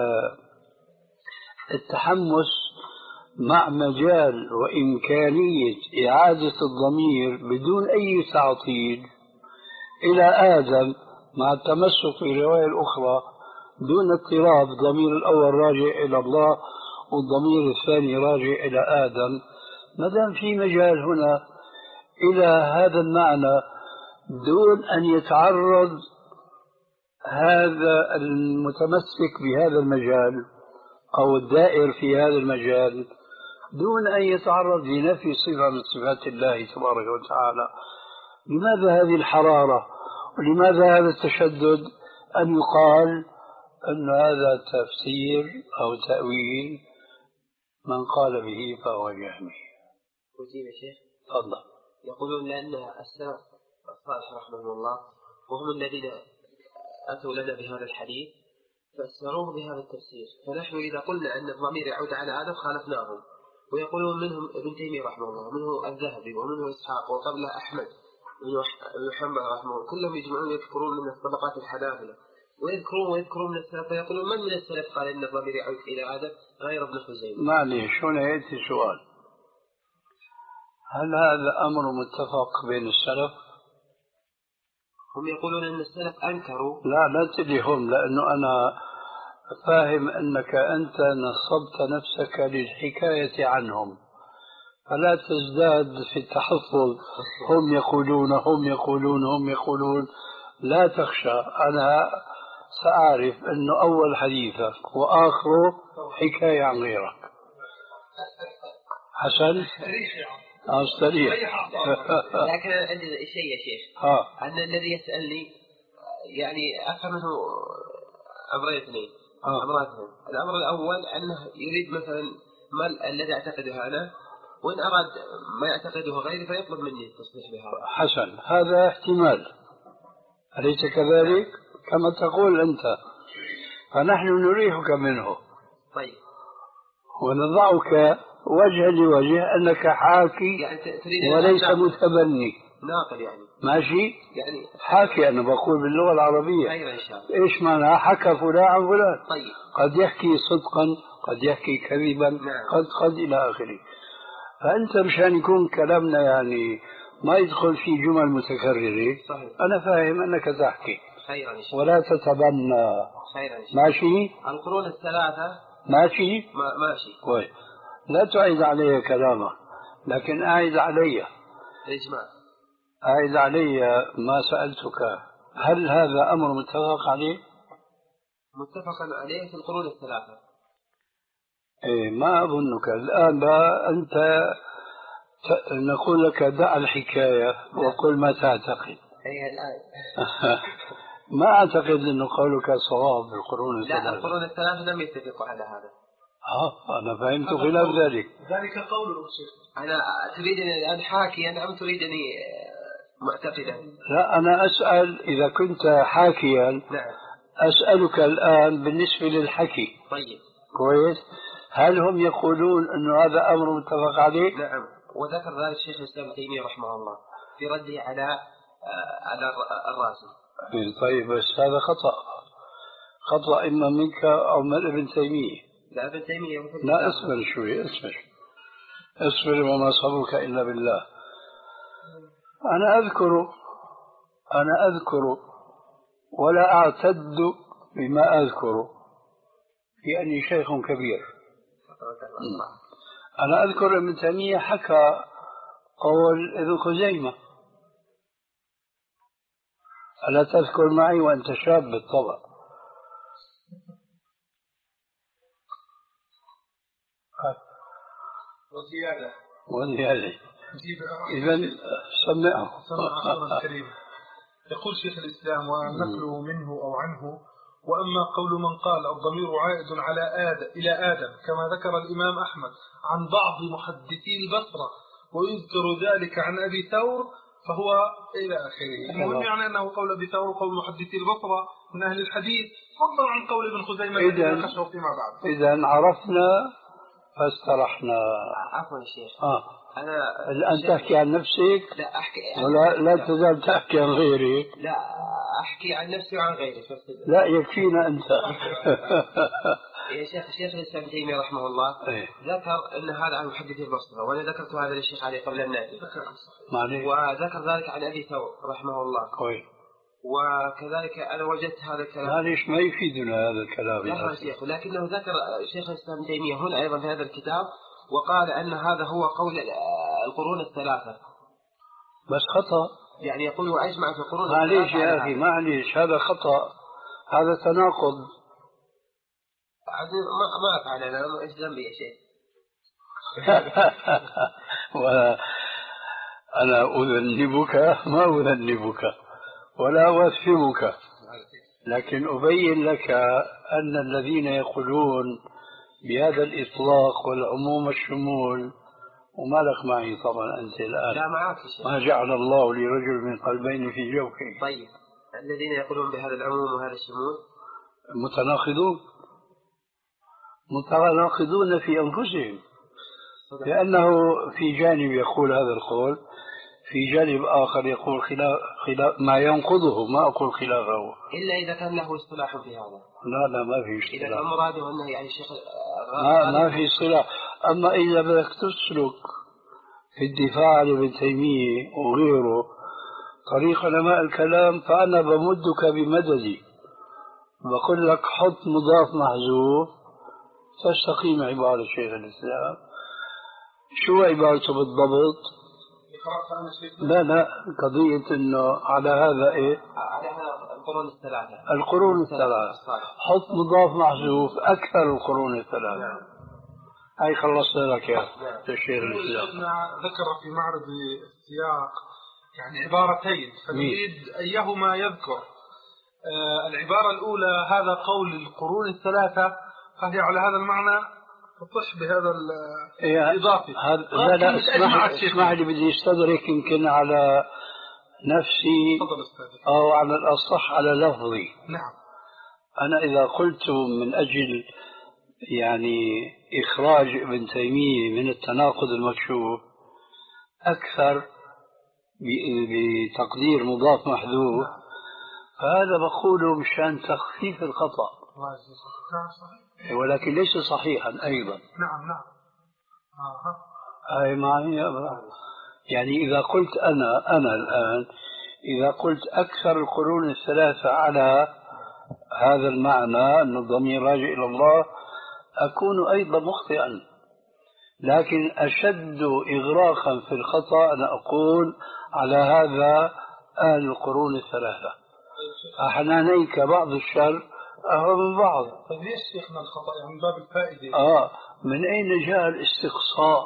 التحمس مع مجال وإمكانية إعادة الضمير بدون أي تعطيل إلى آدم، مع التمسك في الرواية الأخرى دون اضطراب، الضمير الأول راجع إلى الله والضمير الثاني راجع إلى آدم. ما دام في مجال هنا إلى هذا المعنى دون أن يتعرض هذا المتمسك بهذا المجال أو الدائر في هذا المجال دون أن يتعرض لنفي صفة من صفات الله تبارك وتعالى، لماذا هذه الحرارة ولماذا هذا التشدد أن يقال أن هذا تفسير أو تأويل من قال به فهو جهمي؟ أجيب يا شيخ. تفضل. يقولون لأن السلف الصالح رحمه الله وهم الذين أتوا لنا بهذا الحديث فسروه بهذا التفسير، فنحن إذا قلنا أن الضمير يعود على آدم خالفناهم. ويقولون منهم ابن تيمية رحمه الله ومنه الذهبي ومنه إسحاق وقبله أحمد بن محمد رحمه الله، كلهم يجمعون يذكرون من طبقات الحنابلة ويذكرون ويذكرون من السلف، فيقولون من من السلف قال إن الضمير يعود إلى آدم غير ابن خزيمة؟ معليش هنا يأتي سؤال، هل هذا أمر متفق بين السلف؟ هم يقولون أن السلف أنكروا. لا لا تديهم، لأنه أنا فاهم أنك أنت نصبت نفسك للحكاية عنهم، فلا تزداد في التحفظ. هم يقولون هم يقولون هم يقولون. لا تخشى، أنا سأعرف أنه أول حديثك وآخره حكاية عن غيرك. حسن؟ اه استريح. لكن عندي شيء يا شيخ، اه أن الذي يسألني يعني أفهم منه أمرين اثنين. آه. أمرين اثنين. الأمر الأول أنه يريد مثلا ما الذي أعتقده أنا، وإن أراد ما يعتقده غيري فيطلب مني التصريح بهذا. حسن، هذا احتمال، أليس كذلك؟ كما تقول أنت، فنحن نريحك منه. طيب. ونضعك وجها لوجه أنك حاكي يعني وليس متبني. ناقل يعني. ماشي؟ يعني حاكي، أنا بقول باللغة العربية. أيوة إن شاء الله. إيش معنى حكى فلان عن فلان؟ طيب. قد يحكي صدقا، قد يحكي كذبا، نعم. قد قد إلى آخره. فأنت مشان يكون كلامنا يعني ما يدخل في جمل متكررة. صحيح. أنا فاهم أنك تحكي خيرا إن شاء الله. ولا تتبنى. خيرا إن شاء الله. ماشي؟ القرون الثلاثة ماشي؟ ما ماشي. كويس. لا تعيد علي كلامك، لكن أعيد علي. الإجماع. أعيد علي ما سألتك، هل هذا أمر متفق عليه؟ متفق عليه في القرون الثلاثة. إيه، ما أظنك الآن بقى أنت ت... نقول لك دع الحكاية وقل ما تعتقد. هي الآن. ما أعتقد أنه قولك صواب بالقرون الثلاثة. لا، القرون الثلاثة لم يتفقوا على هذا. اه أنا فهمت خلاف ذلك. ذلك قول الشيخ. أنا تريدني الآن حاكيا أم تريدني معتقدا؟ لا، أنا أسأل إذا كنت حاكيا. نعم. أسألك الآن بالنسبة للحكي. طيب. كويس. هل هم يقولون أنه هذا أمر متفق عليه؟ نعم، وذكر ذلك الشيخ الإسلام ابن تيمية رحمه الله في رده على على الرازي. طيب، بس هذا خطأ. خطأ إما منك أو من ابن تيمية. لا، ابن تيمية. لا، اصبر شوي، اصبر اصبر وما صبرك إلا بالله. أنا أذكر أنا أذكر ولا أعتد بما أذكر لأني شيخ كبير. أنا أذكر ابن تيمية حكى قول ابن خزيمة، ألا تذكر معي وأنت شاب بالطبع. وزيادة وزيادة. إذن سمعه. سمع الكريم. يقول شيخ الإسلام ونقله منه أو عنه: وأما قول من قال الضمير عائد على آدم إلى آدم كما ذكر الإمام أحمد عن بعض محدثي البصرة ويذكر ذلك عن أبي ثور فهو إلى آخره. المهم يعني أنه قول أبي ثور قول محدثي البصرة من أهل الحديث فضلا عن قول ابن خزيمة الذي ناقشه فيما بعد. إذا عرفنا فاسترحنا. عفوا يا شيخ. آه. أنا الآن تحكي عن نفسك. لا أحكي. ولا لا تزال تحكي عن غيري. لا أحكي عن نفسي وعن غيري. لا يكفينا أنت. يا شيخ الشيخ الإسلام تيمية رحمه الله إيه؟ ذكر أن هذا عن محدثي البصرة، وأنا ذكرت هذا للشيخ علي قبل النادي، وذكر ذلك عن أبي ثور رحمه الله. كويس. وكذلك أنا وجدت هذا الكلام. معليش ما يفيدنا هذا الكلام يا شيخ، لكنه ذكر شيخ الإسلام تيمية هنا أيضا في هذا الكتاب وقال أن هذا هو قول القرون الثلاثة. بس خطأ. يعني يقول وأجمع في القرون الثلاثة. معليش يا أخي، معليش، هذا خطأ، هذا تناقض. ما ما أفعل أنا، إيش ذنبي يا شيخ؟ وأنا أذنبك ما أذنبك ولا أوثمك، لكن أبين لك أن الذين يقولون بهذا الإطلاق والعموم الشمول، وما لك معي طبعا أنت الآن. لا معك شيء. ما جعل الله لرجل من قلبين في جوفه. طيب، الذين يقولون بهذا العموم وهذا الشمول متناقضون متناقضون في أنفسهم، لأنه في جانب يقول هذا القول، في جانب آخر يقول خلاف, خلاف ما ينقضه، ما أقول خلافه، إلا إذا كان له اصطلاح في هذا. لا لا ما في اصطلاح. إذا كان مراده أنه يعني شيخ ما, ما في اصطلاح. أما إذا بدك تسلك في الدفاع عن ابن تيمية وغيره طريق علماء الكلام، فأنا بمدك بمددي، بقول لك حط مضاف محذوف تستقيم عبارة شيخ الإسلام. شو عبارته بالضبط؟ لا لا قضية انه على هذا ايه؟ على هذا القرون الثلاثة. القرون الثلاثة. حط مضاف محذوف أكثر القرون الثلاثة. هاي خلصنا لك يا الشيخ الإسلام. ذكر في معرض السياق يعني عبارتين فنريد أيهما يذكر. آه العبارة الأولى هذا قول القرون الثلاثة فهي على هذا المعنى تصح بهذا الإضافي. لا لا اسمح, اسمح لي بدي استدرك يمكن على نفسي أو على الأصح على لفظي. نعم. أنا إذا قلت من أجل يعني إخراج ابن تيمية من التناقض المكشوف أكثر بتقدير مضاف محذوف فهذا بقوله مشان تخفيف الخطأ ولكن ليس صحيحا أيضا. نعم نعم. هاي معي يعني إذا قلت أنا أنا الآن إذا قلت أكثر القرون الثلاثة على هذا المعنى أن الضمير راجع إلى الله أكون أيضا مخطئا لكن أشد إغراقا في الخطأ أنا أقول على هذا أهل القرون الثلاثة أحنانيك بعض الشر أهو من بعض. طيب ليش شيخنا الخطأ يعني من باب الفائدة؟ آه من أين جاء الاستقصاء؟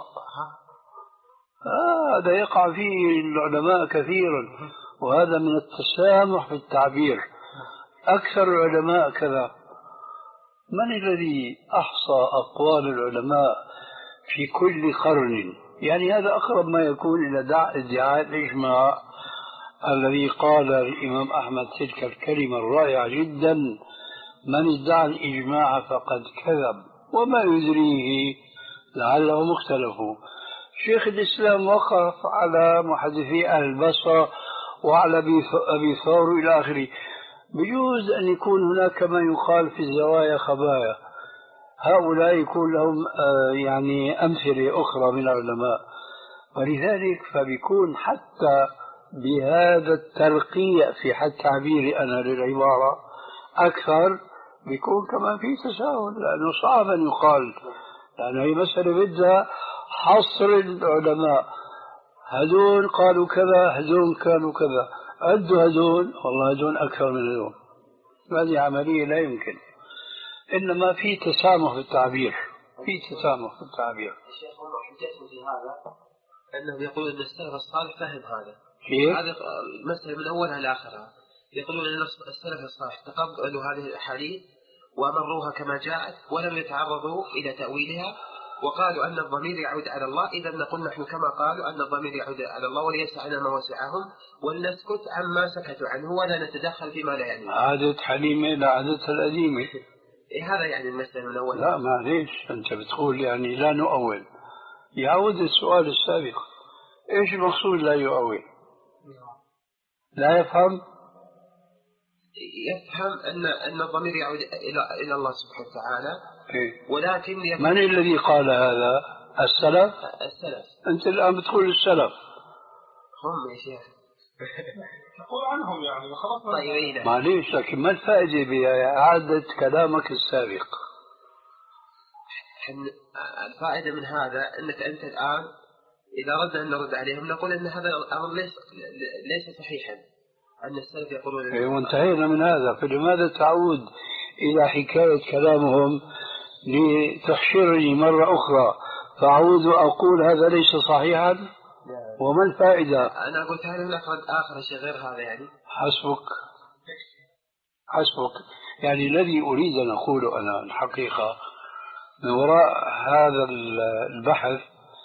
آه هذا يقع فيه العلماء كثيرا وهذا من التسامح في التعبير. أكثر العلماء كذا. من الذي أحصى أقوال العلماء في كل قرن؟ يعني هذا أقرب ما يكون إلى ادعاء الإجماع الذي قال الإمام أحمد تلك الكلمة الرائعة جدا من ادعى الإجماع فقد كذب وما يدريه لعله مختلف. شيخ الإسلام وقف على محدثي أهل البصرة وعلى أبي ثور إلى آخره. بيجوز أن يكون هناك ما يقال في الزوايا خبايا هؤلاء يكون لهم يعني أمثلة أخرى من العلماء ولذلك فبيكون حتى بهذا الترقيع في حد تعبيري أنا للعبارة أكثر بيكون كمان في تساهل لأنه صعب أن يقال لأن هي مسألة بدها حصر العلماء هذول قالوا كذا هذول كانوا كذا عدوا هذول والله هذول أكثر من هذول. هذه عملية لا يمكن إنما في تسامح في التعبير في تسامح في التعبير. الشيخ هم حجتهم في هذا أنهم يقولون أن السلف الصالح فهم هذا هذا المسألة من أولها لآخرها يقولون أن السلف الصالح تقبلوا هذه الأحاديث ومروها كما جاءت ولم يتعرضوا إلى تأويلها وقالوا أن الضمير يعود على الله إذا نقول نحن كما قالوا أن الضمير يعود على الله وليسعنا ما وسعهم ولنسكت عما سكتوا عنه ولا نتدخل فيما لا يعني. عادة حليمة لعادتها القديمة. إيه هذا يعني المسألة من أول. لا معليش أنت بتقول يعني لا نؤول. يعود السؤال السابق إيش المقصود لا يؤول؟ لا يفهم؟ يفهم أن أن الضمير يعود إلى إلى الله سبحانه وتعالى. إيه؟ ولكن يفهم من الذي قال هذا؟ السلف؟ السلف. أنت الآن بتقول السلف. هم يا شيخ. نقول عنهم يعني وخلاص. طيب معليش لكن ما الفائدة بإعادة كلامك السابق؟ الفائدة من هذا أنك أنت الآن إذا ردنا أن نرد عليهم نقول أن هذا الأمر ليس ليس صحيحا أن السلف يقولون. إيه وانتهينا من هذا فلماذا تعود إلى حكاية كلامهم لتحشرني مرة أخرى فأعود أقول هذا ليس صحيحا وما الفائدة؟ أنا قلت هل هناك رد آخر شيء غير هذا يعني؟ حسبك حسبك يعني الذي أريد أن أقوله أنا الحقيقة من وراء هذا البحث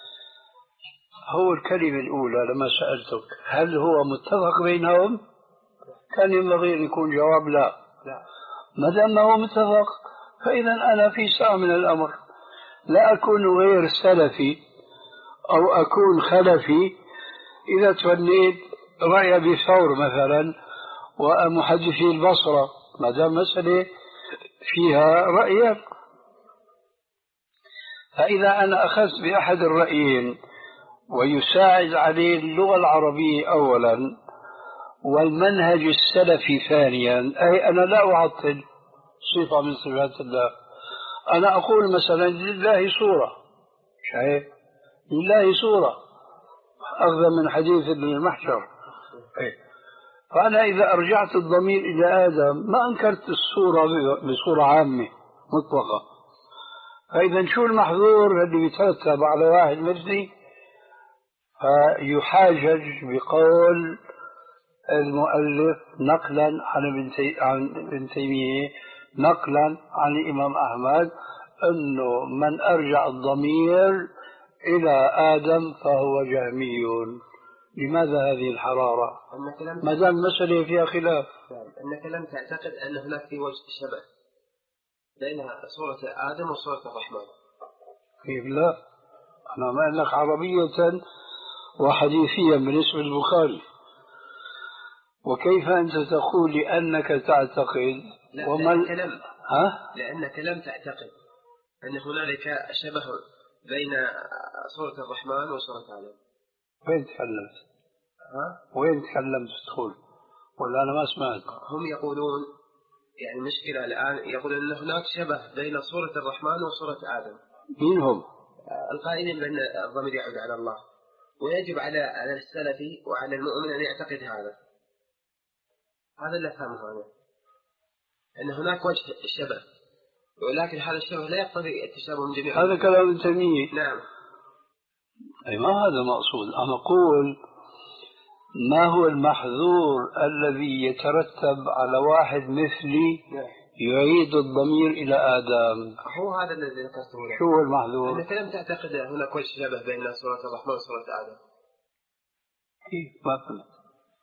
هو الكلمة الأولى لما سألتك هل هو متفق بينهم؟ كان ينبغي أن يكون جواب لا. لا. ما دام هو متفق فإذا أنا في ساعة من الأمر لا أكون غير سلفي أو أكون خلفي إذا توليت رأي أبي ثور مثلا ومحدثي البصرة ما دام مسألة فيها رأيين فإذا أنا أخذت بأحد الرأيين ويساعد عليه اللغة العربية أولا والمنهج السلفي ثانيا أي أنا لا أعطل صفة من صفات الله. أنا أقول مثلا لله صورة شايف لله صورة أخذ من حديث ابن المحشر. فأنا إذا أرجعت الضمير إلى آدم ما أنكرت الصورة بصورة عامة مطلقة. فإذا شو المحظور اللي بيترتب على واحد مثلي؟ فيحاجج بقول المؤلف نقلا عن ابن تي... عن ابن تيمية نقلا عن الإمام أحمد أنه من أرجع الضمير إلى آدم فهو جهمي. لماذا هذه الحرارة؟ ما دام المسألة فيها خلاف. أنك لم تعتقد أن هناك في وجه شبه بين صورة آدم وصورة الرحمن. كيف لا؟ أنا ما أقول لك عربية وحديثيا بالنسبة للبخاري. وكيف أنت تقول لأنك تعتقد وما لأنك لم ها؟ لأنك لم تعتقد أن هنالك شبه بين صورة الرحمن وصورة آدم. وين تكلمت؟ ها؟ وين تكلمت تقول؟ ولا أنا ما سمعت؟ هم يقولون يعني المشكلة الآن يقولون أن هناك شبه بين صورة الرحمن وصورة آدم. مين هم؟ القائلين بأن الضمير يعود على الله، ويجب على على السلفي وعلى المؤمن أن يعتقد هذا. هذا اللي أفهمه أنا، أن هناك وجه الشبه، ولكن هذا الشبه لا يقتضي التشابه من جميع. هذا كلام ابن تيمية. نعم. أي ما هذا مقصود. أنا أقول ما هو المحظور الذي يترتب على واحد مثلي يعيد الضمير إلى آدم؟ هو هذا الذي ذكرته لك. شو هو المحظور؟ أنك لم تعتقد هناك وجه شبه بين سورة الرحمن وسورة آدم. كيف؟ ما فهمت.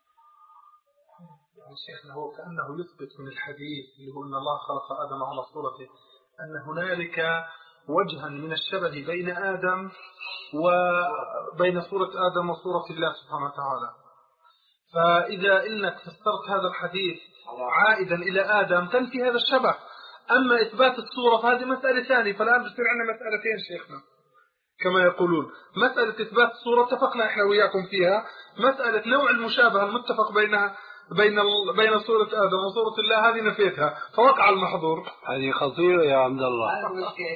شيخنا هو كأنه يثبت من الحديث اللي هو أن الله خلق آدم على صورته أن هنالك وجها من الشبه بين آدم وبين صورة آدم وصورة الله سبحانه وتعالى. فإذا إنك فسرت هذا الحديث عائدا إلى آدم تنفي هذا الشبه. أما إثبات الصورة فهذه مسألة ثانية. فالآن بصير عندنا مسألتين شيخنا كما يقولون. مسألة إثبات الصورة اتفقنا إحنا وياكم فيها. مسألة نوع المشابهة المتفق بينها بين بين صورة آدم وصورة الله هذه نفيتها فوقع المحظور. هذه خطيرة يا عبد الله. هذه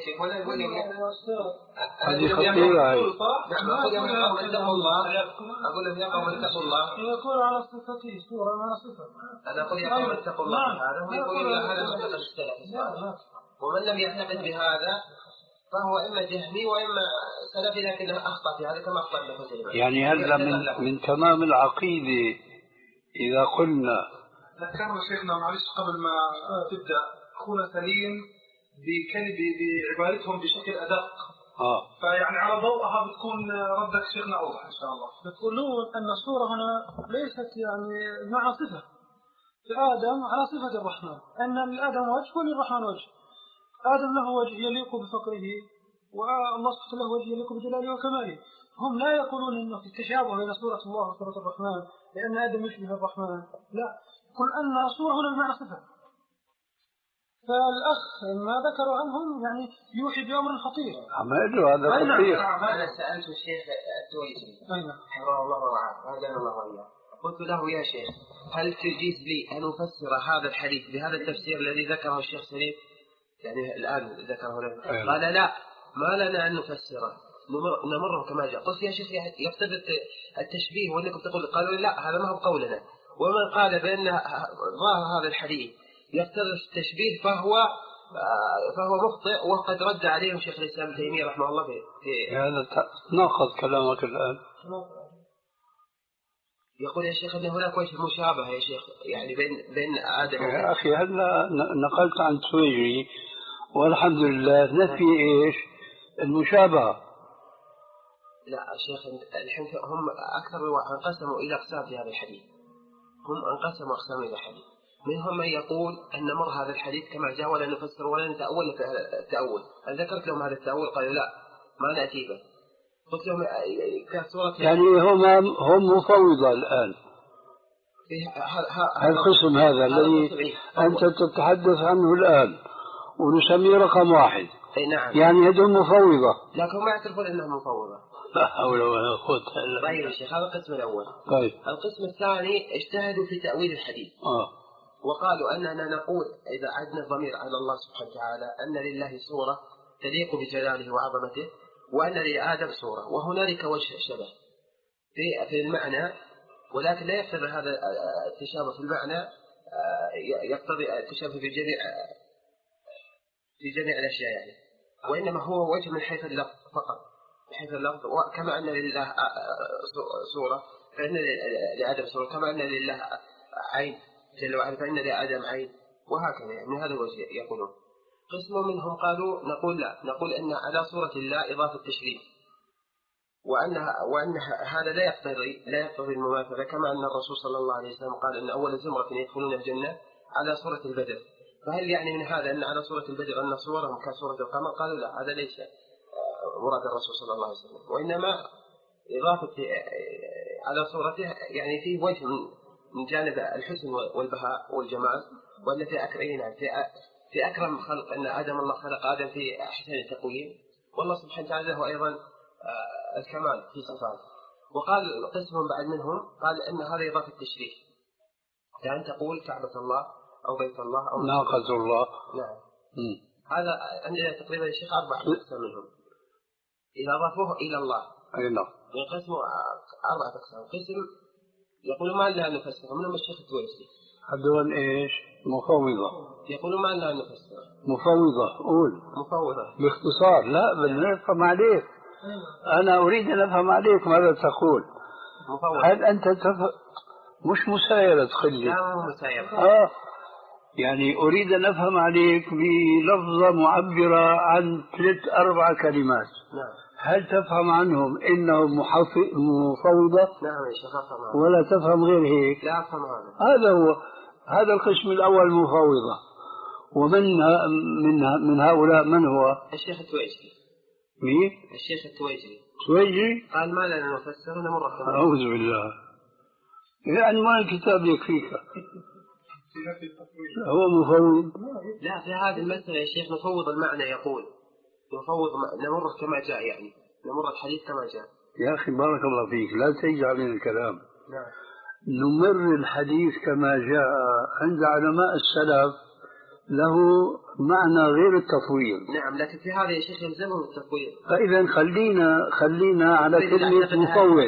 خطيرة. هاي أقول يوم يقوم اتقوا الله. أقول يوم يقوم اتقوا الله. يقول على صفته صورة على صفة. أنا أقول يوم اتقوا الله. هذا هو يقول هذا معتقد السلف. ومن لم يعتقد بهذا فهو إما جهمي وإما سلفي لكنه أخطأ في هذا كما أخطأ ابن خزيمة. يعني هذا من من تمام العقيدة. إذا قلنا ذكرنا شيخنا معلش قبل ما تبدأ أخونا سليم بكلمة بعبارتهم بشكل أدق. آه. فيعني على ضوءها بتكون ردك شيخنا أوضح إن شاء الله. يقولون أن الصورة هنا ليست يعني مع صفة آدم على صفة الرحمن، أن لآدم وجه وللرحمن وجه. آدم له وجه يليق بفقره والله سبحانه له وجه يليق بجلاله وكماله. هم لا يقولون أنه في التشابه بين صورة الله وصورة الرحمن لأن آدم يشبه الرحمن، لا، كل أن الصورة هنا بمعنى صفة. فالأخ ما ذكروا عنهم يعني يوحي بأمر خطير. عمله هذا خطير. أنا سألت الشيخ التويجري حفظه الله ورعاه هذا الله وإياه، قلت له يا شيخ هل تجيز لي أن أفسر هذا الحديث بهذا التفسير الذي ذكره الشيخ سليم يعني الآن ذكره لنا؟ قال لا، ما لنا أن نفسره، نمر نمره كما جاء. قلت يا شيخ يقتضي التشبيه وأنكم تقول، قالوا لا هذا ما هو قولنا، ومن قال بأن ظاهر هذا الحديث يقتضي التشبيه فهو فهو مخطئ، وقد رد عليهم شيخ الإسلام ابن تيمية رحمه الله في, في هذا تناقض كلامك الآن. يقول يا شيخ أن هناك وجه مشابهة يا شيخ يعني بين بين آدم يا أخي هلا نقلت عن تويجري والحمد لله نفي إيش المشابهة. لا شيخ الحين هم أكثر انقسموا إلى أقسام في هذا الحديث، هم انقسموا أقسام إلى الحديث. منهم من يقول أن نمر هذا الحديث كما جاء ولا نفسر ولا نتأول في التأول. أنا ذكرت لهم هذا التأول قالوا لا ما نأتي به. قلت لهم كصورة يعني هم هم مفوضة الآن. القسم هذا الذي أنت تتحدث عنه الآن ونسميه رقم واحد. أي نعم. يعني هذول مفوضة. لكن هم يعترفون أنهم مفوضة. لا حول ولا قوة إلا بالله. طيب يا شيخ هذا القسم الأول. طيب. القسم الثاني اجتهدوا في تأويل الحديث. آه. وقالوا أننا نقول إذا عدنا الضمير على الله سبحانه وتعالى أن لله صورة تليق بجلاله وعظمته، وأن لآدم صورة، وهنالك وجه شبه في في المعنى، ولكن لا يقتضي هذا التشابه في المعنى يقتضي التشابه في جميع في جميع الأشياء يعني، وإنما هو وجه من حيث اللفظ فقط، من حيث اللفظ. وكما أن لله صورة فإن لآدم صورة، كما أن لله عين جل وعلا فإن لآدم عين، وهكذا يعني من هذا الوجه يقولون. قسم منهم قالوا نقول لا، نقول أن على صورة الله إضافة تشريف، وأن وأن هذا لا يقتضي لا يقتضي المماثلة، كما أن الرسول صلى الله عليه وسلم قال أن أول زمرة يدخلون الجنة على صورة البدر. فهل يعني من هذا أن على صورة البدر أن صورهم كصورة القمر؟ قالوا لا، هذا ليس مراد الرسول صلى الله عليه وسلم، وإنما إضافة على صورته يعني فيه وجه من جانب الحسن والبهاء والجمال، والتي أكرمنا في في أكرم خلق أن آدم الله خلق آدم في أحسن تقويم، والله سبحانه وتعالى له أيضا الكمال في صفاته. وقال قسم بعد منهم قال أن هذا إضافة تشريف، كأن تقول كعبة الله أو بيت الله أو ناقة الله. نعم. م. هذا عندنا تقريبا الشيخ أربعة أقسام منهم إذا أضافوه إلى الله. أي نعم. ينقسموا أربعة أقسام. قسم يقولوا ما لنا نفسر، منهم الشيخ التويسي. هذول إيش؟ مفوضة. يقولوا ما لنا نفسر. مفوضة. قول. مفوضة. باختصار. لا بدنا نفهم عليك. أنا أريد أن أفهم عليك ماذا تقول. مفوضة. هل أنت تفهم؟ مش مسايرة تخلي. لا مو مسايرة. آه. يعني أريد أن أفهم عليك بلفظة معبرة عن ثلاث أربع كلمات. نعم. هل تفهم عنهم إنهم مفوضة؟ نعم يا شيخ أفهم. ولا تفهم غير هيك؟ لا أفهم هذا. هذا هو هذا القسم الأول مفوضة. ومن من من هؤلاء من هو؟ الشيخ التويجري. مين؟ الشيخ التويجري. تويجري؟ قال ما لنا نفسر نمر كمان. أعوذ بالله. يعني ما الكتاب يكفيك. هو مفوض. لا في هذه المسألة يا شيخ نفوض المعنى، يقول نفوض نمر كما جاء، يعني نمر الحديث كما جاء. يا أخي بارك الله فيك لا تجعل من الكلام. نعم. نمر الحديث كما جاء عند علماء السلف له معنى غير التفويض. نعم لكن في هذا يا شيخ يلزمهم التفويض. فإذا خلينا خلينا على كلمة مفوض.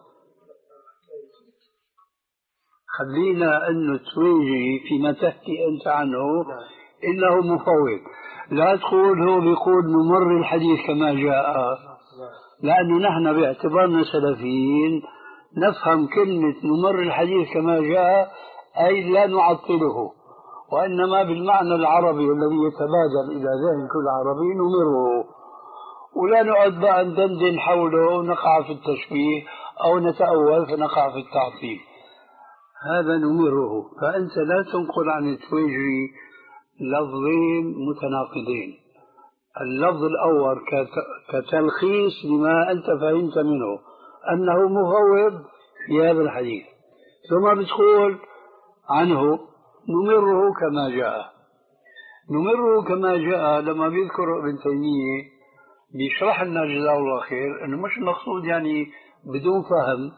خلينا أنه التويجري فيما تحكي أنت عنه نعم. إنه مفوض. لا تقول هو بيقول نمر الحديث كما جاء، لأنه نحن باعتبارنا سلفيين نفهم كلمة نمر الحديث كما جاء أي لا نعطله، وإنما بالمعنى العربي الذي يتبادر إلى ذهن كل عربي نمره، ولا نقعد بقى ندندن حوله ونقع في التشبيه أو نتأول فنقع في التعطيل. هذا نمره. فأنت لا تنقل عن التويجري لفظين متناقضين. اللفظ الأول كتلخيص لما أنت فهمت منه أنه مفوض في هذا الحديث، ثم بتقول عنه نمره كما جاء. نمره كما جاء لما بيذكر ابن تيمية بيشرح لنا جزاه الله خير أنه مش المقصود يعني بدون فهم،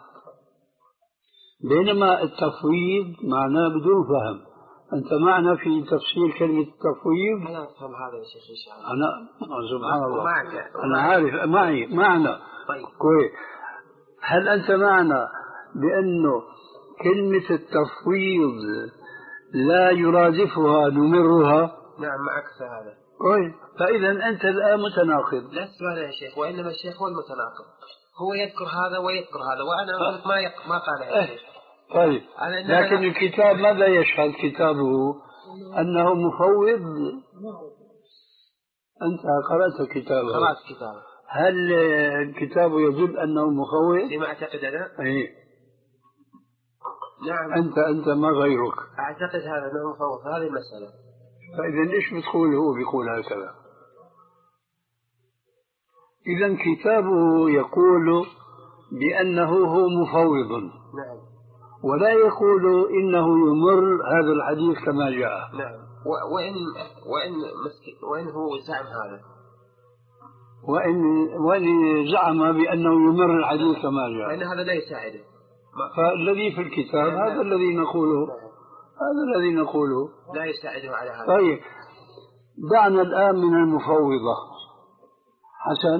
بينما التفويض معناه بدون فهم. أنت معنا في تفسير كلمة التفويض؟ أنا أفهم هذا يا شيخ إن شاء الله. أنا سبحان الله ومعك. أنا عارف معي معنا. طيب كويس. هل أنت معنا بأنه كلمة التفويض لا يرادفها نمرها؟ نعم معك في هذا. كويس. فإذا أنت الآن متناقض. لا السؤال يا شيخ، وإنما الشيخ هو المتناقض، هو يذكر هذا ويذكر هذا، وأنا أقول ما يق... ما قال يا شيخ. طيب لكن الكتاب ماذا يشهد كتابه أنه مفوض؟ أنت قرأت كتابه؟ قرأت كتابه. هل الكتاب يدل أنه مفوض؟ فيما أعتقد أنا؟ أي نعم. أنت أنت ما غيرك أعتقد هذا أنه مفوض هذه المسألة. فإذا ليش بتقول هو بيقول هكذا؟ إذا كتابه يقول بأنه هو مفوض. نعم. ولا يقول إنه يمر هذا الحديث كما جاء. نعم. وإن وإن مسك وإن هو زعم هذا، وإن وإن زعم بأنه يمر الحديث كما جاء، فإن هذا لا يساعده. فالذي في الكتاب هذا الذي نقوله. هذا الذي نقوله لا يساعده على هذا. طيب دعنا الآن من المفوضة. حسن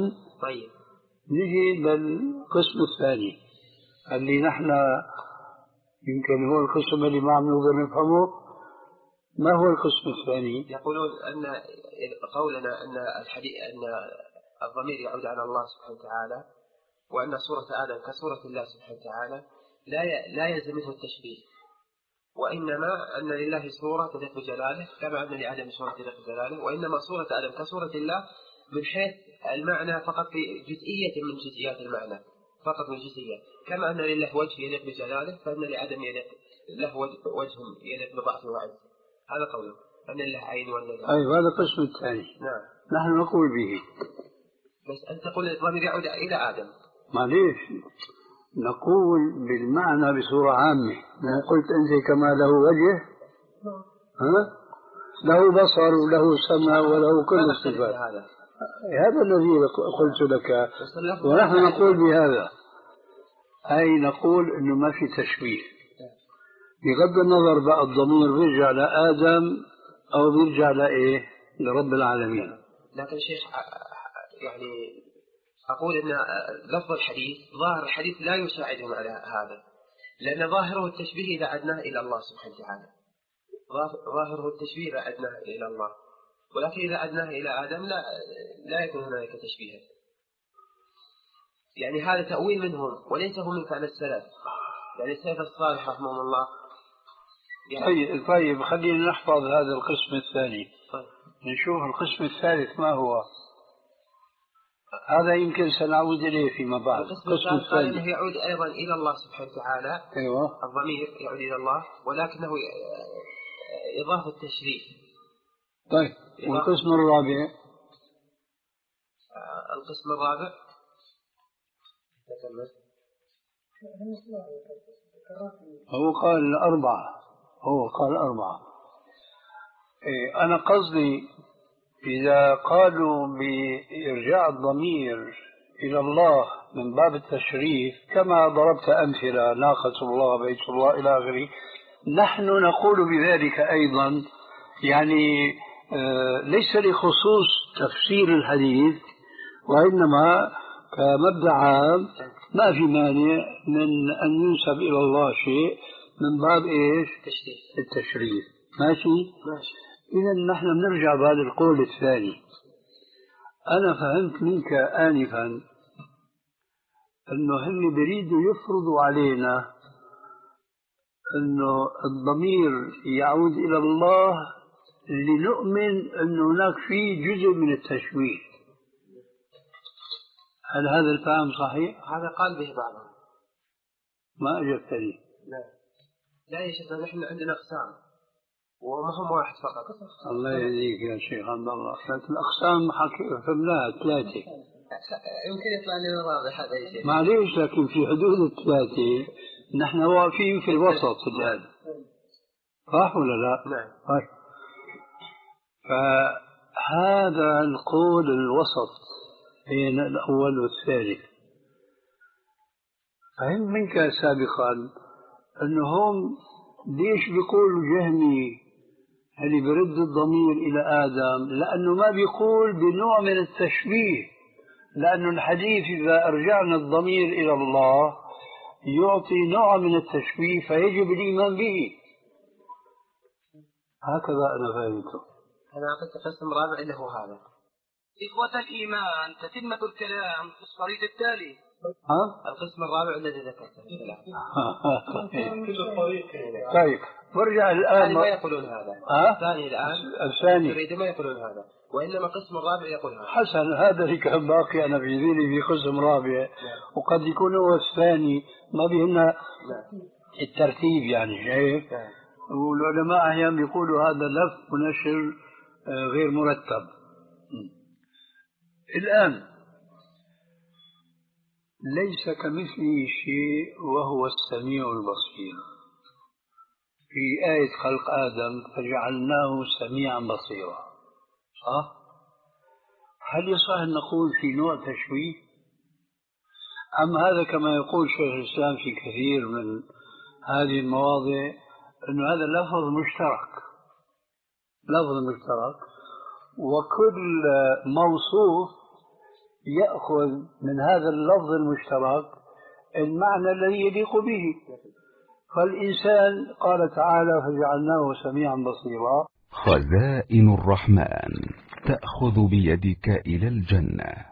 طيب نجي للقسم الثاني اللي نحن يمكن هو القسم اللي ما عم نقدر نفهمه. ما هو القسم الثاني؟ يقولون أن قولنا أن الحديث أن الضمير يعود على الله سبحانه وتعالى، وأن صورة آدم كصورة الله سبحانه وتعالى لا لا يلزم منه التشبيه، وإنما أن لله صورة تليق بجلاله كما أن لآدم صورة تليق بجلاله، وإنما صورة آدم كصورة الله من حيث المعنى فقط في جزئية من جزئيات المعنى، فقط من جزئية، كما أن لله وجه يليق بجلاله فإن لآدم يليق له وجه يليق بضعفه وعجزه. هذا قوله أن لله عين وأن لله. أيوة هذا القسم الثاني. نعم. نحن نقول به. بس أنت تقول الضمير يعود إلى آدم. معليش نقول بالمعنى بصورة عامة. ما قلت أنت كما له وجه ها؟ له بصر وله سمع وله كل الصفات. هذا هذا الذي قلت لك، ونحن نقول بهذا، أي نقول أنه ما في تشبيه بغض النظر بقى الضمير بيرجع لآدم أو بيرجع لإيه لرب العالمين. لكن شيخ يعني أقول أن لفظ الحديث ظاهر الحديث لا يساعدهم على هذا، لأن ظاهره التشبيه إذا عدناه إلى الله سبحانه وتعالى، ظاهره التشبيه إذا عدناه إلى الله، ولكن إذا عدناه إلى آدم لا لا يكون هناك تشبيه. يعني هذا تأويل منهم وليس هو من فعل السلف، يعني السلف الصالح رحمهم الله. يعني طيب طيب خلينا نحفظ هذا القسم الثاني. طيب. نشوف القسم الثالث ما هو. هذا يمكن سنعود إليه فيما بعد. القسم الثاني أنه يعود أيضا إلى الله سبحانه وتعالى. أيوة. الضمير يعود إلى الله ولكنه إضافة التشريف. طيب والقسم الرابع؟ القسم الرابع هو قال أربعة هو قال أربعة إيه أنا قصدي إذا قالوا بإرجاع الضمير إلى الله من باب التشريف كما ضربت أمثلة ناقة الله بيت الله إلى آخره، نحن نقول بذلك أيضا، يعني آه ليس لخصوص تفسير الحديث، وإنما كمبدأ عام ما في مانع من أن ينسب إلى الله شيء من باب إيش؟ التشريف. ماشي؟ ماشي. إذا نحن بنرجع بعد القول الثاني. أنا فهمت منك آنفا أنه هم بريدوا يفرضوا علينا أنه الضمير يعود إلى الله لنؤمن أن هناك فيه جزء من التشويه. هل هذا الفهم صحيح؟ هذا قال به بعضهم. ما أجبتني. لا لا يا شيخ، نحن عندنا أقسام وما هم واحد فقط. الله يهديك يا شيخ عبد الله، لكن الأقسام فهمناها ثلاثة. يمكن يطلع لنا واضح هذا يا شيخ. معليش، لكن في حدود الثلاثة نحن واقفين في الوسط الآن. صح ولا لا؟ نعم. طيب. فهذا القول الوسط بين الأول والثالث. فهم منك سابقا أنهم ليش بيقولوا جهمي اللي برد الضمير إلى آدم؟ لأنه ما بيقول بنوع من التشبيه، لأن الحديث إذا أرجعنا الضمير إلى الله يعطي نوع من التشبيه فيجب الإيمان به. هكذا أنا فهمته. أنا أعطيك قسم رابع اللي هو هذا. إخوة الإيمان تتمة الكلام في الصريط التالي. ها؟ القسم الرابع الذي ذكرته. طيب برجع الآن. ما يقولون هذا. ها؟ الثاني الآن. الثاني. ما يقولون هذا. وإنما قسم الرابع يقول هذا. حسن، هذا اللي كان باقي أنا في ذهني في قسم رابع، وقد يكون هو الثاني ما بيهمنا الترتيب، يعني شايف؟ والعلماء أحيانا بيقولوا هذا لف ونشر غير مرتب. الآن ليس كمثله شيء وهو السميع البصير. في آية خلق آدم فجعلناه سميعا بصيرا، صح؟ هل يصح أن نقول في نوع تشويه؟ أم هذا كما يقول شيخ الإسلام في كثير من هذه المواضع أنه هذا لفظ مشترك، لفظ مشترك، وكل موصوف يأخذ من هذا اللفظ المشترك المعنى الذي يليق به. فالإنسان قال تعالى فجعلناه سميعا بصيرا. خزائن الرحمن تأخذ بيدك إلى الجنة.